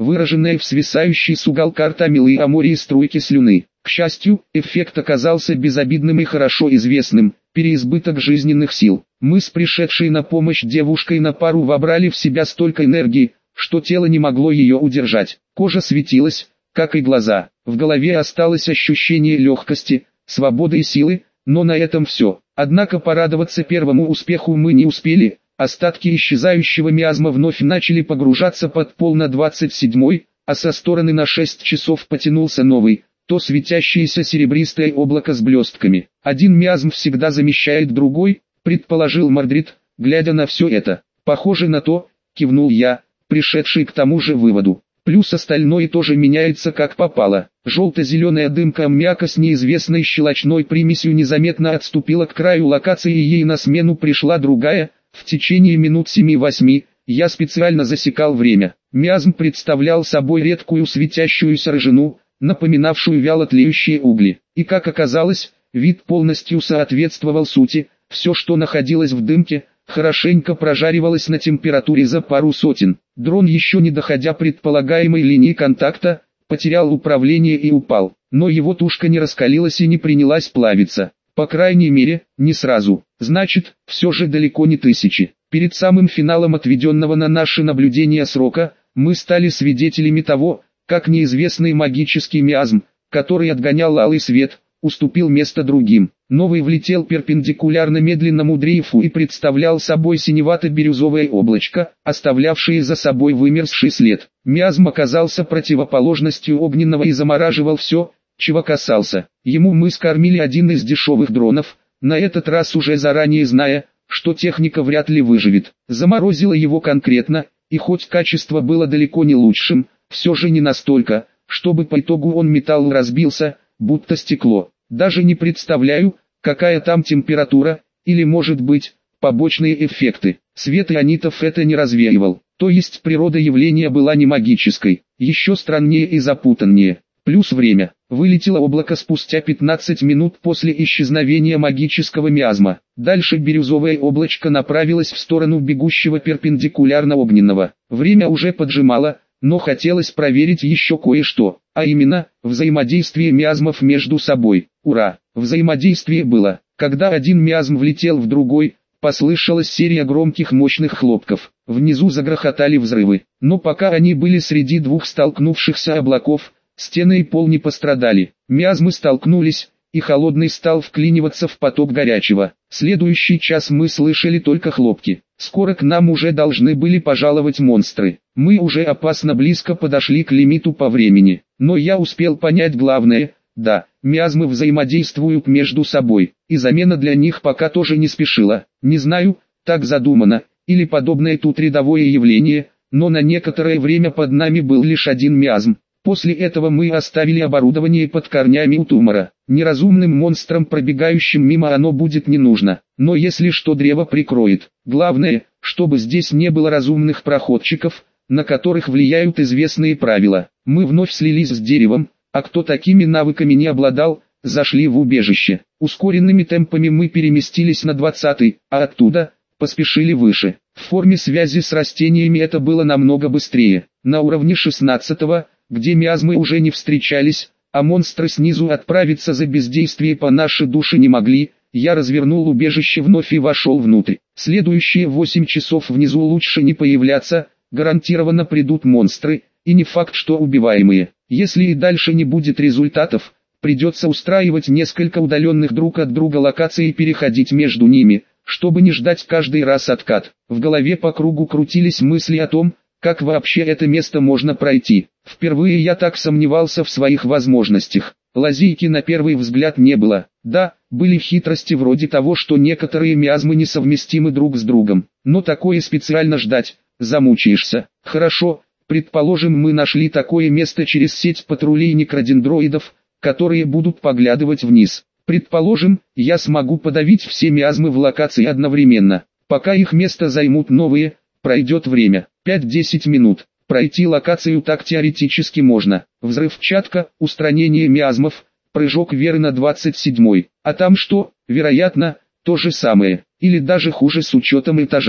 выраженная в свисающей с уголка рта милой амории струйки слюны. К счастью, эффект оказался безобидным и хорошо известным – переизбыток жизненных сил. Мы с пришедшей на помощь девушкой на пару вобрали в себя столько энергии, что тело не могло ее удержать. Кожа светилась, как и глаза. В голове осталось ощущение легкости, свободы и силы, но на этом все. Однако порадоваться первому успеху мы не успели. Остатки исчезающего миазма вновь начали погружаться под пол на двадцать седьмой, а со стороны на шесть часов потянулся новый, то светящееся серебристое облако с блестками. Один миазм всегда замещает другой, предположил Мордрид, глядя на все это. Похоже на то, кивнул я, пришедший к тому же выводу. Плюс остальное тоже меняется как попало. Желто-зеленая дымка аммиака с неизвестной щелочной примесью незаметно отступила к краю локации, и ей на смену пришла другая. В течение минут семи-восьми я специально засекал время. Миазм представлял собой редкую светящуюся рыжину, напоминавшую вяло тлеющие угли. И как оказалось, вид полностью соответствовал сути. Все, что находилось в дымке, хорошенько прожаривалось на температуре за пару сотен. Дрон, еще не доходя предполагаемой линии контакта, потерял управление и упал. Но его тушка не раскалилась и не принялась плавиться. По крайней мере, не сразу. Значит, все же далеко не тысячи. Перед самым финалом отведенного на наше наблюдение срока, мы стали свидетелями того, как неизвестный магический миазм, который отгонял алый свет, уступил место другим. Новый влетел перпендикулярно медленному дрейфу и представлял собой синевато-бирюзовое облачко, оставлявшее за собой вымерзший след. Миазм оказался противоположностью огненного и замораживал все, чего касался. Ему мы скормили один из дешевых дронов, на этот раз уже заранее зная, что техника вряд ли выживет. Заморозило его конкретно, и хоть качество было далеко не лучшим, все же не настолько, чтобы по итогу он металл разбился, будто стекло. Даже не представляю, какая там температура, или может быть, побочные эффекты. Свет ионитов это не развеивал, то есть природа явления была не магической, еще страннее и запутаннее. Плюс время. Вылетело облако спустя пятнадцать минут после исчезновения магического миазма. Дальше бирюзовое облачко направилось в сторону бегущего перпендикулярно огненного. Время уже поджимало, но хотелось проверить еще кое-что, а именно, взаимодействие миазмов между собой. Ура! Взаимодействие было. Когда один миазм влетел в другой, послышалась серия громких мощных хлопков. Внизу загрохотали взрывы. Но пока они были среди двух столкнувшихся облаков, стены и пол не пострадали. Миазмы столкнулись, и холодный стал вклиниваться в поток горячего. Следующий час мы слышали только хлопки. Скоро к нам уже должны были пожаловать монстры. Мы уже опасно близко подошли к лимиту по времени. Но я успел понять главное. Да, миазмы взаимодействуют между собой, и замена для них пока тоже не спешила. Не знаю, так задумано, или подобное тут рядовое явление, но на некоторое время под нами был лишь один миазм. После этого мы оставили оборудование под корнями у тумора. Неразумным монстрам, пробегающим мимо, оно будет не нужно, но если что, древо прикроет. Главное, чтобы здесь не было разумных проходчиков, на которых влияют известные правила. Мы вновь слились с деревом, а кто такими навыками не обладал, зашли в убежище. Ускоренными темпами мы переместились на двадцатый, а оттуда поспешили выше. В форме связи с растениями это было намного быстрее. На уровне шестнадцатого, где миазмы уже не встречались, а монстры снизу отправиться за бездействие по нашей душе не могли, я развернул убежище вновь и вошел внутрь. Следующие восемь часов внизу лучше не появляться, гарантированно придут монстры, и не факт, что убиваемые. Если и дальше не будет результатов, придется устраивать несколько удаленных друг от друга локаций и переходить между ними, чтобы не ждать каждый раз откат. В голове по кругу крутились мысли о том, как вообще это место можно пройти. Впервые я так сомневался в своих возможностях. Лазейки на первый взгляд не было. Да, были хитрости вроде того, что некоторые миазмы несовместимы друг с другом. Но такое специально ждать, замучаешься. Хорошо, предположим, мы нашли такое место через сеть патрулей некродендроидов, которые будут поглядывать вниз. Предположим, я смогу подавить все миазмы в локации одновременно. Пока их место займут новые, пройдет время. пять-десять минут. Пройти локацию так теоретически можно. Взрывчатка, устранение миазмов, прыжок веры на двадцать седьмой. А там что? Вероятно, то же самое. Или даже хуже с учетом этажа.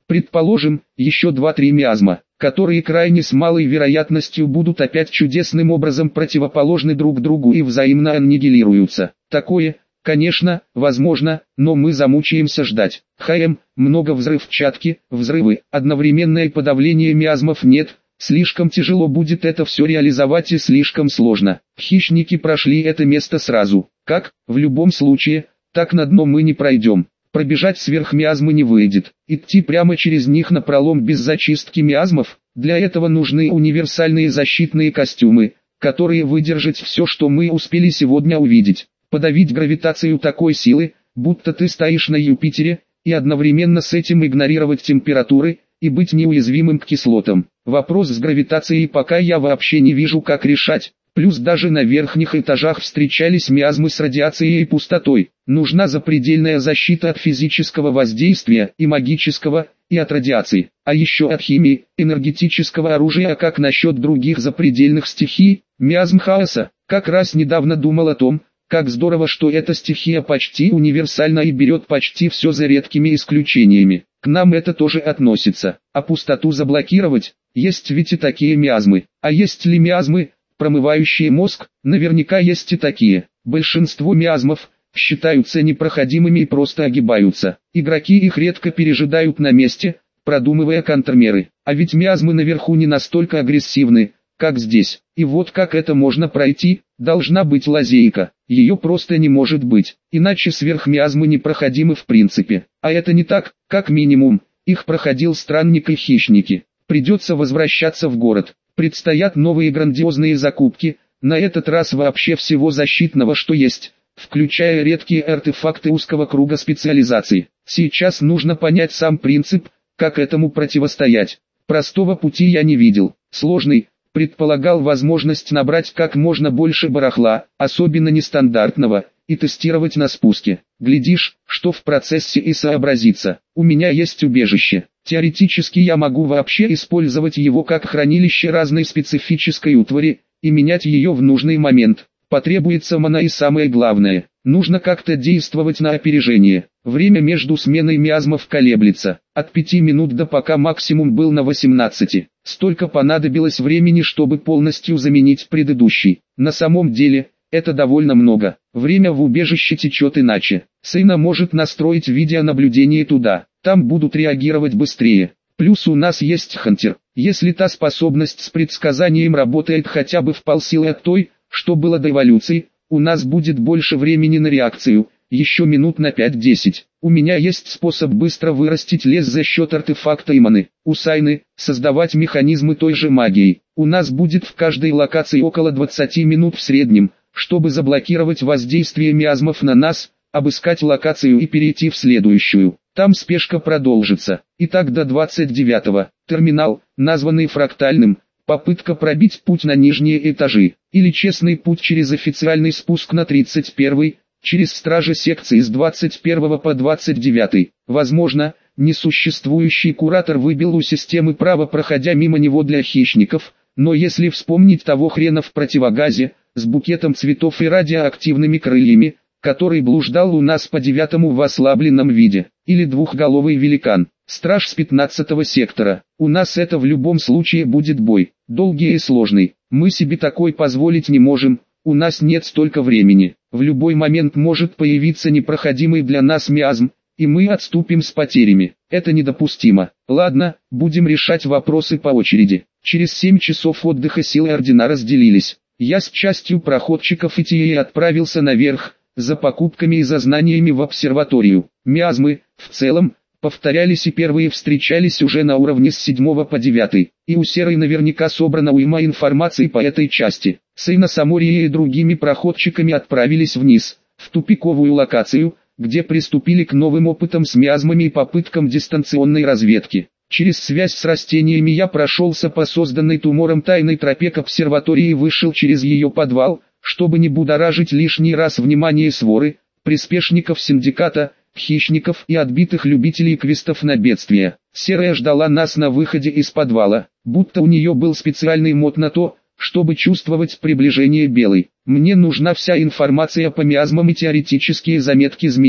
Предположим, еще два-три миазма, которые крайне с малой вероятностью будут опять чудесным образом противоположны друг другу и взаимно аннигилируются. Такое, конечно, возможно, но мы замучаемся ждать. ХМ, много взрывчатки, взрывы, одновременное подавление миазмов нет. Слишком тяжело будет это все реализовать и слишком сложно. Хищники прошли это место сразу. Как, в любом случае, так на дно мы не пройдем. Пробежать сверх миазмы не выйдет. Идти прямо через них напролом без зачистки миазмов, для этого нужны универсальные защитные костюмы, которые выдержат все, что мы успели сегодня увидеть. Подавить гравитацию такой силы, будто ты стоишь на Юпитере, и одновременно с этим игнорировать температуры, и быть неуязвимым к кислотам. Вопрос с гравитацией пока я вообще не вижу как решать. Плюс даже на верхних этажах встречались миазмы с радиацией и пустотой. Нужна запредельная защита от физического воздействия и магического, и от радиации. А еще от химии, энергетического оружия. А как насчет других запредельных стихий? Миазм хаоса. Как раз недавно думал о том, как здорово, что эта стихия почти универсальна и берет почти все за редкими исключениями. К нам это тоже относится. А пустоту заблокировать? Есть ведь и такие миазмы. А есть ли миазмы, промывающие мозг? Наверняка есть и такие. Большинство миазмов считаются непроходимыми и просто огибаются. Игроки их редко пережидают на месте, продумывая контрмеры. А ведь миазмы наверху не настолько агрессивны, как здесь. И вот как это можно пройти? Должна быть лазейка. Ее просто не может быть. Иначе сверхмиазмы непроходимы в принципе. А это не так, как минимум. Их проходил странник и хищники. Придется возвращаться в город. Предстоят новые грандиозные закупки, на этот раз вообще всего защитного, что есть, включая редкие артефакты узкого круга специализации. Сейчас нужно понять сам принцип, как этому противостоять. Простого пути я не видел. Сложный, предполагал возможность набрать как можно больше барахла, особенно нестандартного, и тестировать на спуске. Глядишь, что в процессе и сообразится. У меня есть убежище. Теоретически я могу вообще использовать его как хранилище разной специфической утвари, и менять ее в нужный момент. Потребуется мана и самое главное, нужно как-то действовать на опережение. Время между сменой миазмов колеблется, от пяти минут до пока максимум был на восемнадцати. Столько понадобилось времени, чтобы полностью заменить предыдущий. На самом деле, это довольно много. Время в убежище течет иначе. Сына может настроить видеонаблюдение туда, там будут реагировать быстрее. Плюс у нас есть Хантер. Если та способность с предсказанием работает хотя бы в полсилы от той, что было до эволюции, у нас будет больше времени на реакцию, еще минут на пять-десять. У меня есть способ быстро вырастить лес за счет артефакта и маны. У Сайны – создавать механизмы той же магией. У нас будет в каждой локации около двадцати минут в среднем, чтобы заблокировать воздействие миазмов на нас, обыскать локацию и перейти в следующую. Там спешка продолжится. Итак, до двадцать девятого. Терминал, названный фрактальным, попытка пробить путь на нижние этажи, или честный путь через официальный спуск на тридцать первый, через стражи секции с двадцать первого по двадцать девятый. Возможно, несуществующий куратор выбил у системы право, проходя мимо него для хищников, но если вспомнить того хрена в противогазе, с букетом цветов и радиоактивными крыльями, который блуждал у нас по девятому в ослабленном виде, или двухголовый великан, страж с пятнадцатого сектора, у нас это в любом случае будет бой, долгий и сложный, мы себе такой позволить не можем, у нас нет столько времени, в любой момент может появиться непроходимый для нас миазм, и мы отступим с потерями, это недопустимо. Ладно, будем решать вопросы по очереди. Через семь часов отдыха силы Ордена разделились, я с частью проходчиков и Тией отправился наверх, за покупками и за знаниями в обсерваторию. Миазмы, в целом, повторялись и первые встречались уже на уровне с седьмого по девятый, и у Серой наверняка собрана уйма информации по этой части. Сейна с Аморией и другими проходчиками отправились вниз, в тупиковую локацию, где приступили к новым опытам с миазмами и попыткам дистанционной разведки. Через связь с растениями я прошелся по созданной Тумором тайной тропе к обсерватории и вышел через ее подвал, чтобы не будоражить лишний раз внимание своры, приспешников синдиката, хищников и отбитых любителей квестов на бедствие. Серая ждала нас на выходе из подвала, будто у нее был специальный мод на то, чтобы чувствовать приближение белой. Мне нужна вся информация по миазмам и теоретические заметки змея.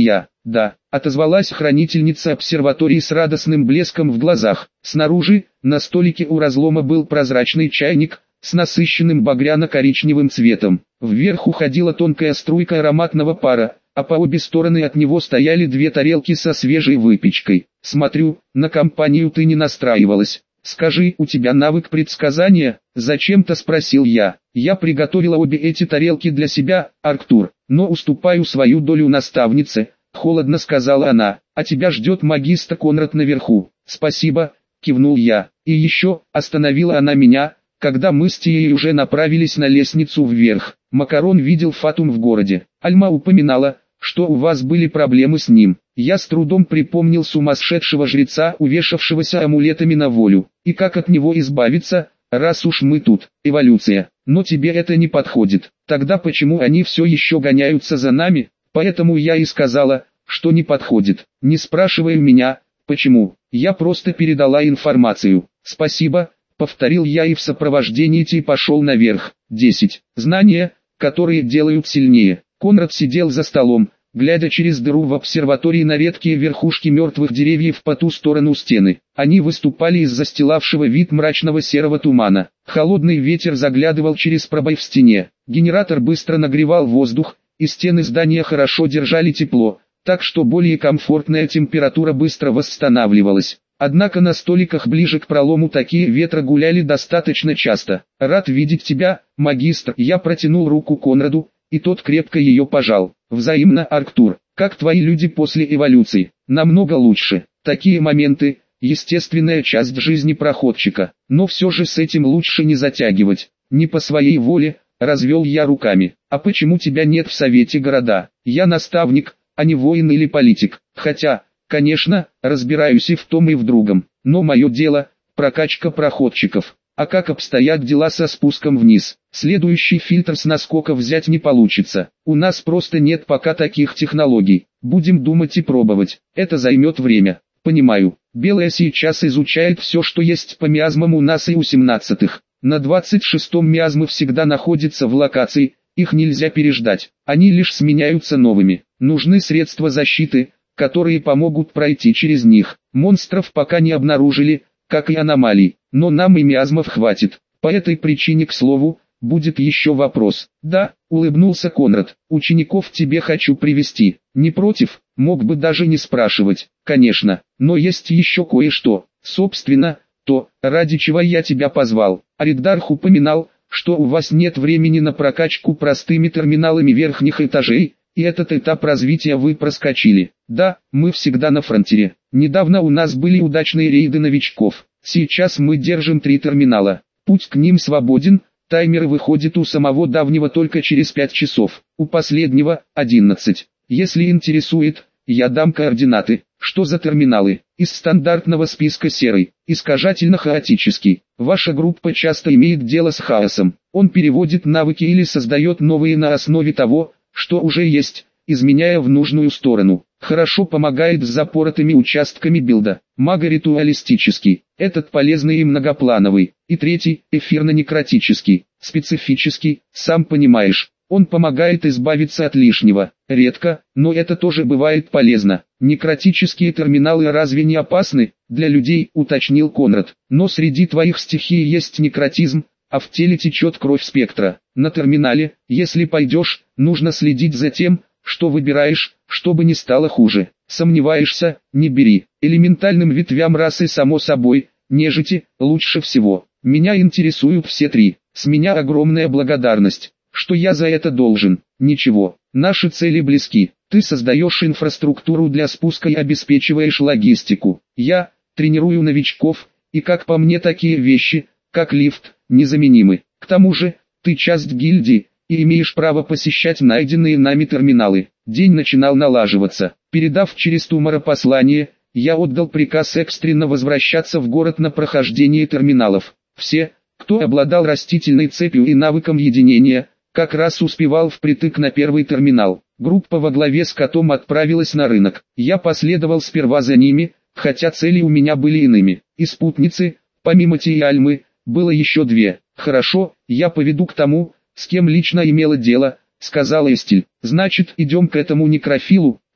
Да, отозвалась хранительница обсерватории с радостным блеском в глазах. Снаружи, на столике у разлома был прозрачный чайник, с насыщенным багряно-коричневым цветом. Вверх уходила тонкая струйка ароматного пара, а по обе стороны от него стояли две тарелки со свежей выпечкой. Смотрю, на компанию ты не настраивалась. Скажи, у тебя навык предсказания? Зачем-то спросил я. Я приготовила обе эти тарелки для себя, Арктур, но уступаю свою долю наставнице, холодно сказала она, а тебя ждет магистр Конрад наверху. Спасибо, кивнул я. И еще, остановила она меня, когда мы с Тией уже направились на лестницу вверх. Макарон видел Фатум в городе. Альма упоминала, что у вас были проблемы с ним. Я с трудом припомнил сумасшедшего жреца, увешавшегося амулетами на волю. И как от него избавиться, раз уж мы тут, эволюция. Но тебе это не подходит. Тогда почему они все еще гоняются за нами? Поэтому я и сказала, что не подходит. Не спрашивай меня, почему. Я просто передала информацию. Спасибо, повторил я и в сопровождении Ти пошел наверх. десять. Знания, которые делают сильнее. Конрад сидел за столом, глядя через дыру в обсерватории на редкие верхушки мертвых деревьев по ту сторону стены. Они выступали из застилавшего вид мрачного серого тумана. Холодный ветер заглядывал через пробой в стене. Генератор быстро нагревал воздух, и стены здания хорошо держали тепло, так что более комфортная температура быстро восстанавливалась. Однако на столиках ближе к пролому такие ветра гуляли достаточно часто. «Рад видеть тебя, магистр». Я протянул руку Конраду, и тот крепко ее пожал. «Взаимно, Арктур. Как твои люди после эволюции?» «Намного лучше. Такие моменты – естественная часть жизни проходчика. Но все же с этим лучше не затягивать. Не по своей воле», – развел я руками. «А почему тебя нет в совете города? Я наставник, а не воин или политик. Хотя, конечно, разбираюсь и в том и в другом. Но мое дело – прокачка проходчиков. А как обстоят дела со спуском вниз? Следующий фильтр с наскока взять не получится. У нас просто нет пока таких технологий. Будем думать и пробовать. Это займет время. Понимаю. Белая сейчас изучает все, что есть по миазмам у нас и у семнадцатых. На двадцать шестом миазмы всегда находятся в локации, их нельзя переждать. Они лишь сменяются новыми. Нужны средства защиты, которые помогут пройти через них. Монстров пока не обнаружили, как и аномалий, но нам и миазмов хватит. По этой причине, к слову, будет еще вопрос. Да, улыбнулся Конрад, учеников тебе хочу привести. Не против? Мог бы даже не спрашивать. Конечно, но есть еще кое-что. Собственно, то, ради чего я тебя позвал. Ариддарх упоминал, что у вас нет времени на прокачку простыми терминалами верхних этажей, и этот этап развития вы проскочили. Да, мы всегда на фронтире. Недавно у нас были удачные рейды новичков. Сейчас мы держим три терминала. Путь к ним свободен, таймер выходит у самого давнего только через пять часов. У последнего – одиннадцать. Если интересует, я дам координаты. Что за терминалы? Из стандартного списка серый, искажательно-хаотический. Ваша группа часто имеет дело с хаосом. Он переводит навыки или создает новые на основе того, что уже есть, изменяя в нужную сторону. Хорошо помогает с запоротыми участками билда. Маго-ритуалистический. Этот полезный и многоплановый. И третий, эфирно-некротический. Специфический, сам понимаешь. Он помогает избавиться от лишнего. Редко, но это тоже бывает полезно. Некротические терминалы разве не опасны? Для людей, уточнил Конрад. Но среди твоих стихий есть некротизм, а в теле течет кровь спектра. На терминале, если пойдешь, нужно следить за тем, что выбираешь, чтобы не стало хуже. Сомневаешься, не бери. Элементальным ветвям расы само собой, нежити, лучше всего. Меня интересуют все три. С меня огромная благодарность. Что я за это должен? Ничего. Наши цели близки. Ты создаешь инфраструктуру для спуска и обеспечиваешь логистику. Я тренирую новичков, и как по мне такие вещи, как лифт, незаменимы. К тому же, ты часть гильдии, и имеешь право посещать найденные нами терминалы. День начинал налаживаться. Передав через Тумара послание, я отдал приказ экстренно возвращаться в город на прохождение терминалов. Все, кто обладал растительной цепью и навыком единения, как раз успевал впритык на первый терминал. Группа во главе с котом отправилась на рынок. Я последовал сперва за ними, хотя цели у меня были иными. И спутницы, помимо Ти и Альмы, было еще две. Хорошо, я поведу к тому, с кем лично имела дело, сказала Эстель. Значит, идем к этому некрофилу,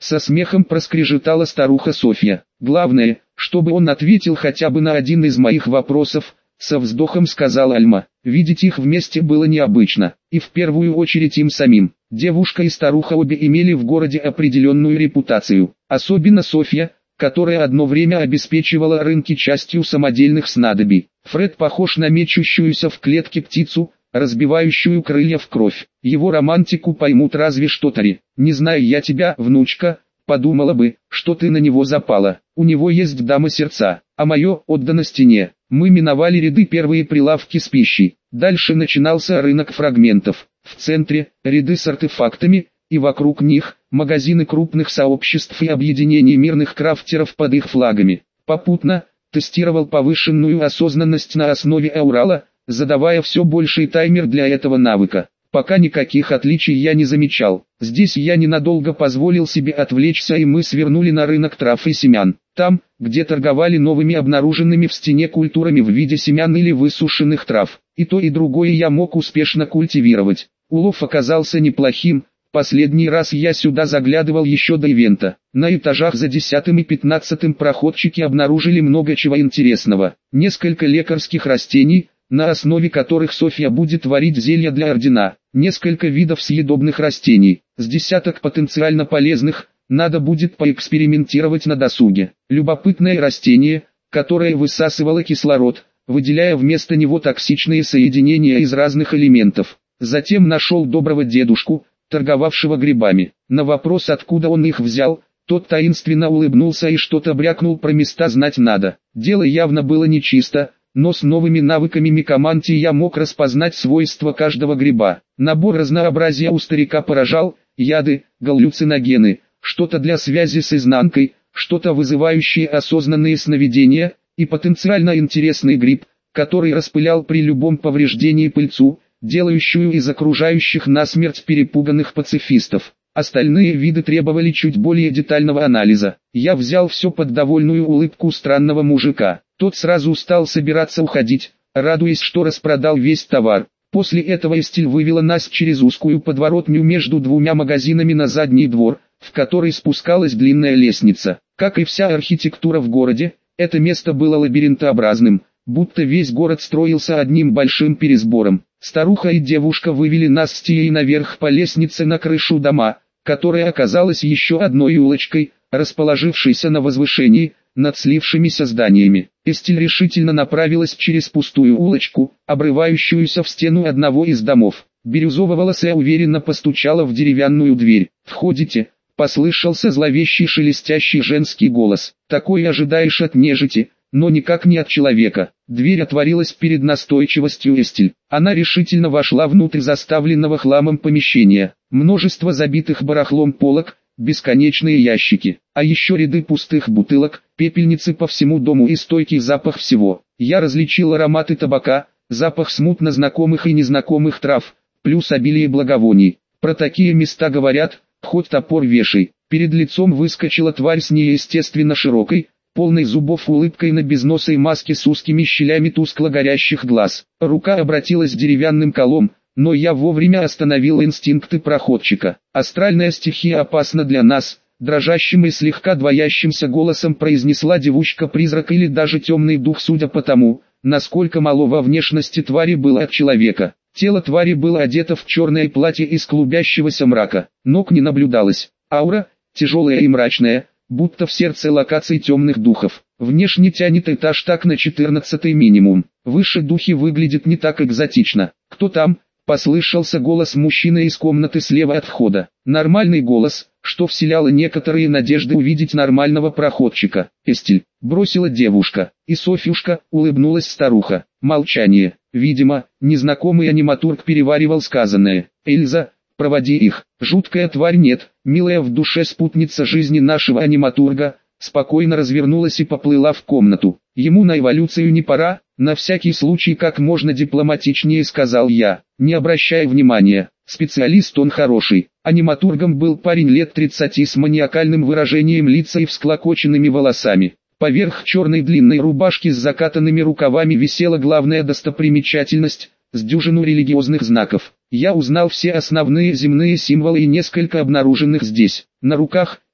Со смехом проскрежетала старуха Софья. Главное, чтобы он ответил хотя бы на один из моих вопросов, со вздохом сказала Альма. Видеть их вместе было необычно, и в первую очередь им самим. Девушка и старуха обе имели в городе определенную репутацию, особенно Софья, которая одно время обеспечивала рынки частью самодельных снадобий. Фред похож на мечущуюся в клетке птицу, разбивающую крылья в кровь. Его романтику поймут разве что тари. Не зная я тебя, внучка, подумала бы, что ты на него запала. У него есть дама сердца, а мое отдано стене. Мы миновали ряды первые прилавки с пищей. Дальше начинался рынок фрагментов. В центре – ряды с артефактами, и вокруг них – магазины крупных сообществ и объединений мирных крафтеров под их флагами. Попутно – тестировал повышенную осознанность на основе аурала, задавая все больший таймер для этого навыка. Пока никаких отличий я не замечал. Здесь я ненадолго позволил себе отвлечься, и мы свернули на рынок трав и семян. Там, где торговали новыми обнаруженными в стене культурами в виде семян или высушенных трав. И то и другое я мог успешно культивировать. Улов оказался неплохим. Последний раз я сюда заглядывал еще до ивента. На этажах за десятым и пятнадцатым проходчики обнаружили много чего интересного. Несколько лекарских растений, на основе которых Софья будет варить зелья для ордена. Несколько видов съедобных растений, с десяток потенциально полезных, надо будет поэкспериментировать на досуге. Любопытное растение, которое высасывало кислород, выделяя вместо него токсичные соединения из разных элементов. Затем нашел доброго дедушку, торговавшего грибами. На вопрос, откуда он их взял, тот таинственно улыбнулся и что-то брякнул про места знать надо. Дело явно было нечисто, но с новыми навыками микомантии я мог распознать свойства каждого гриба. Набор разнообразия у старика поражал: яды, галлюциногены, что-то для связи с изнанкой, что-то вызывающее осознанные сновидения, и потенциально интересный гриб, который распылял при любом повреждении пыльцу, делающую из окружающих насмерть перепуганных пацифистов. Остальные виды требовали чуть более детального анализа. Я взял все под довольную улыбку странного мужика. Тот сразу стал собираться уходить, радуясь, что распродал весь товар. После этого Эстель вывела нас через узкую подворотню между двумя магазинами на задний двор, в который спускалась длинная лестница. Как и вся архитектура в городе, это место было лабиринтообразным, будто весь город строился одним большим пересбором. Старуха и девушка вывели нас с Тией наверх по лестнице на крышу дома, которая оказалась еще одной улочкой, расположившейся на возвышении, над слившимися зданиями. Эстель решительно направилась через пустую улочку, обрывающуюся в стену одного из домов. Бирюзово-волосая уверенно постучала в деревянную дверь. «Входите», — послышался зловещий шелестящий женский голос. «Такой ожидаешь от нежити, но никак не от человека». Дверь отворилась перед настойчивостью Эстель. Она решительно вошла внутрь заставленного хламом помещения. Множество забитых барахлом полок, бесконечные ящики, а еще ряды пустых бутылок, пепельницы по всему дому и стойкий запах всего. Я различил ароматы табака, запах смутно знакомых и незнакомых трав, плюс обилие благовоний. Про такие места говорят: хоть топор вешай. Перед лицом выскочила тварь с неестественно широкой, полной зубов улыбкой на безносой маске с узкими щелями тускло горящих глаз. Рука обратилась деревянным колом, но я вовремя остановил инстинкты проходчика. «Астральная стихия опасна для нас», — дрожащим и слегка двоящимся голосом произнесла девушка-призрак или даже темный дух, судя по тому, насколько мало во внешности твари было от человека. Тело твари было одето в черное платье из клубящегося мрака, ног не наблюдалось. Аура, тяжелая и мрачная, будто в сердце локаций темных духов. Внешне тянет этаж так на четырнадцатый минимум. Выше духи выглядит не так экзотично. «Кто там?» — послышался голос мужчины из комнаты слева от входа. Нормальный голос, что вселяло некоторые надежды увидеть нормального проходчика. «Эстель», — бросила девушка. «И Софьюшка», — улыбнулась старуха. Молчание. Видимо, незнакомый аниматург переваривал сказанное. «Эльза, проводи их». Жуткая тварь нет, милая в душе спутница жизни нашего аниматурга, спокойно развернулась и поплыла в комнату. Ему на эволюцию не пора, на всякий случай как можно дипломатичнее сказал я, не обращая внимания. Специалист он хороший. Аниматургом был парень лет тридцати с маниакальным выражением лица и всклокоченными волосами. Поверх черной длинной рубашки с закатанными рукавами висела главная достопримечательность – с дюжину религиозных знаков. Я узнал все основные земные символы и несколько обнаруженных здесь. На руках –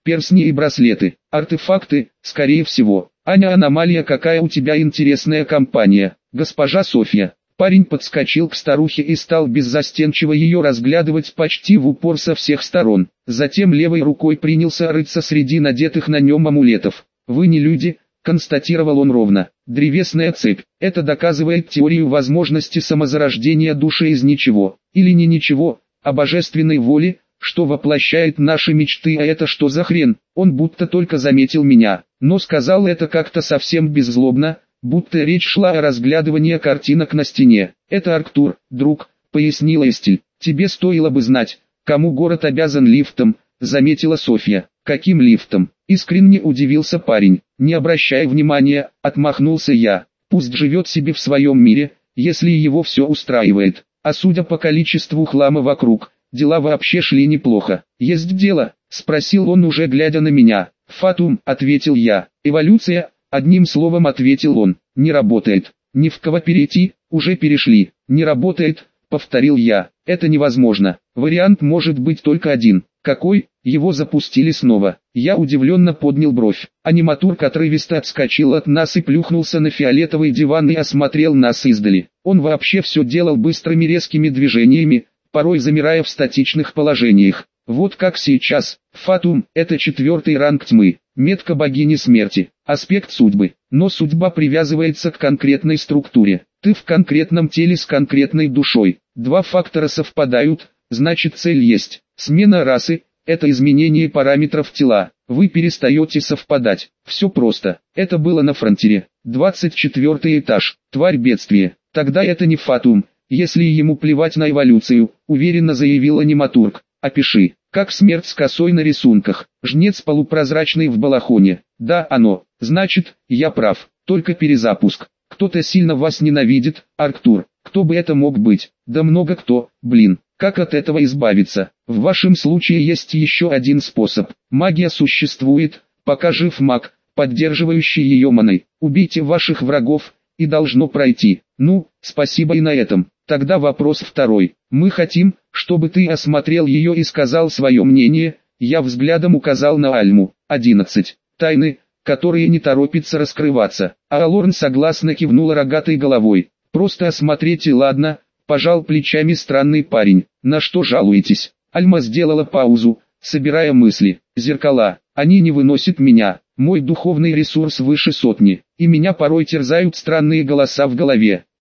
перстни и браслеты, артефакты, скорее всего. Аня, аномалия, какая у тебя интересная компания, госпожа Софья. Парень подскочил к старухе и стал беззастенчиво ее разглядывать почти в упор со всех сторон. Затем левой рукой принялся рыться среди надетых на нем амулетов. «Вы не люди», — констатировал он ровно. «Древесная цепь. Это доказывает теорию возможности самозарождения души из ничего, или не ничего, а божественной воли, что воплощает наши мечты. А это что за хрен?» Он будто только заметил меня, но сказал это как-то совсем беззлобно, будто речь шла о разглядывании картинок на стене. «Это Арктур, друг», — пояснила Эстель. «Тебе стоило бы знать, кому город обязан лифтом», — заметила Софья. «Каким лифтом?» — искренне удивился парень. «Не обращай внимания», — отмахнулся я. «Пусть живет себе в своем мире, если его все устраивает. А судя по количеству хлама вокруг, дела вообще шли неплохо». «Есть дело?» — спросил он, уже глядя на меня. «Фатум», — ответил я. «Эволюция», — одним словом ответил он. «Не работает». «Ни в кого перейти», — уже перешли. «Не работает», — повторил я. «Это невозможно. Вариант может быть только один». «Какой?» Его запустили снова. Я удивленно поднял бровь. Аниматург отрывисто отскочил от нас и плюхнулся на фиолетовый диван и осмотрел нас издали. Он вообще все делал быстрыми резкими движениями, порой замирая в статичных положениях. Вот как сейчас. Фатум – это четвертый ранг тьмы, метка богини смерти, аспект судьбы. Но судьба привязывается к конкретной структуре. Ты в конкретном теле с конкретной душой. Два фактора совпадают, значит цель есть. Смена расы – это изменение параметров тела. Вы перестаете совпадать. Все просто. Это было на фронтире. двадцать четвёртый этаж. Тварь бедствия. Тогда это не фатум, если ему плевать на эволюцию, уверенно заявил аниматург. Опиши, как смерть с косой на рисунках, жнец полупрозрачный в балахоне. Да, оно. Значит, я прав. Только перезапуск. Кто-то сильно вас ненавидит, Арктур. Кто бы это мог быть? Да много кто, блин. Как от этого избавиться? В вашем случае есть еще один способ. Магия существует, пока жив маг, поддерживающий ее маной. Убейте ваших врагов, и должно пройти. Ну, спасибо и на этом. Тогда вопрос второй. Мы хотим, чтобы ты осмотрел ее и сказал свое мнение. Я взглядом указал на Альму. одиннадцать. Тайны, которые не торопятся раскрываться. А Алорн согласно кивнула рогатой головой. Просто осмотреть и ладно. Пожал плечами странный парень. На что жалуетесь? Альма сделала паузу, собирая мысли. Зеркала. Они не выносят меня. Мой духовный ресурс выше сотни. И меня порой терзают странные голоса в голове.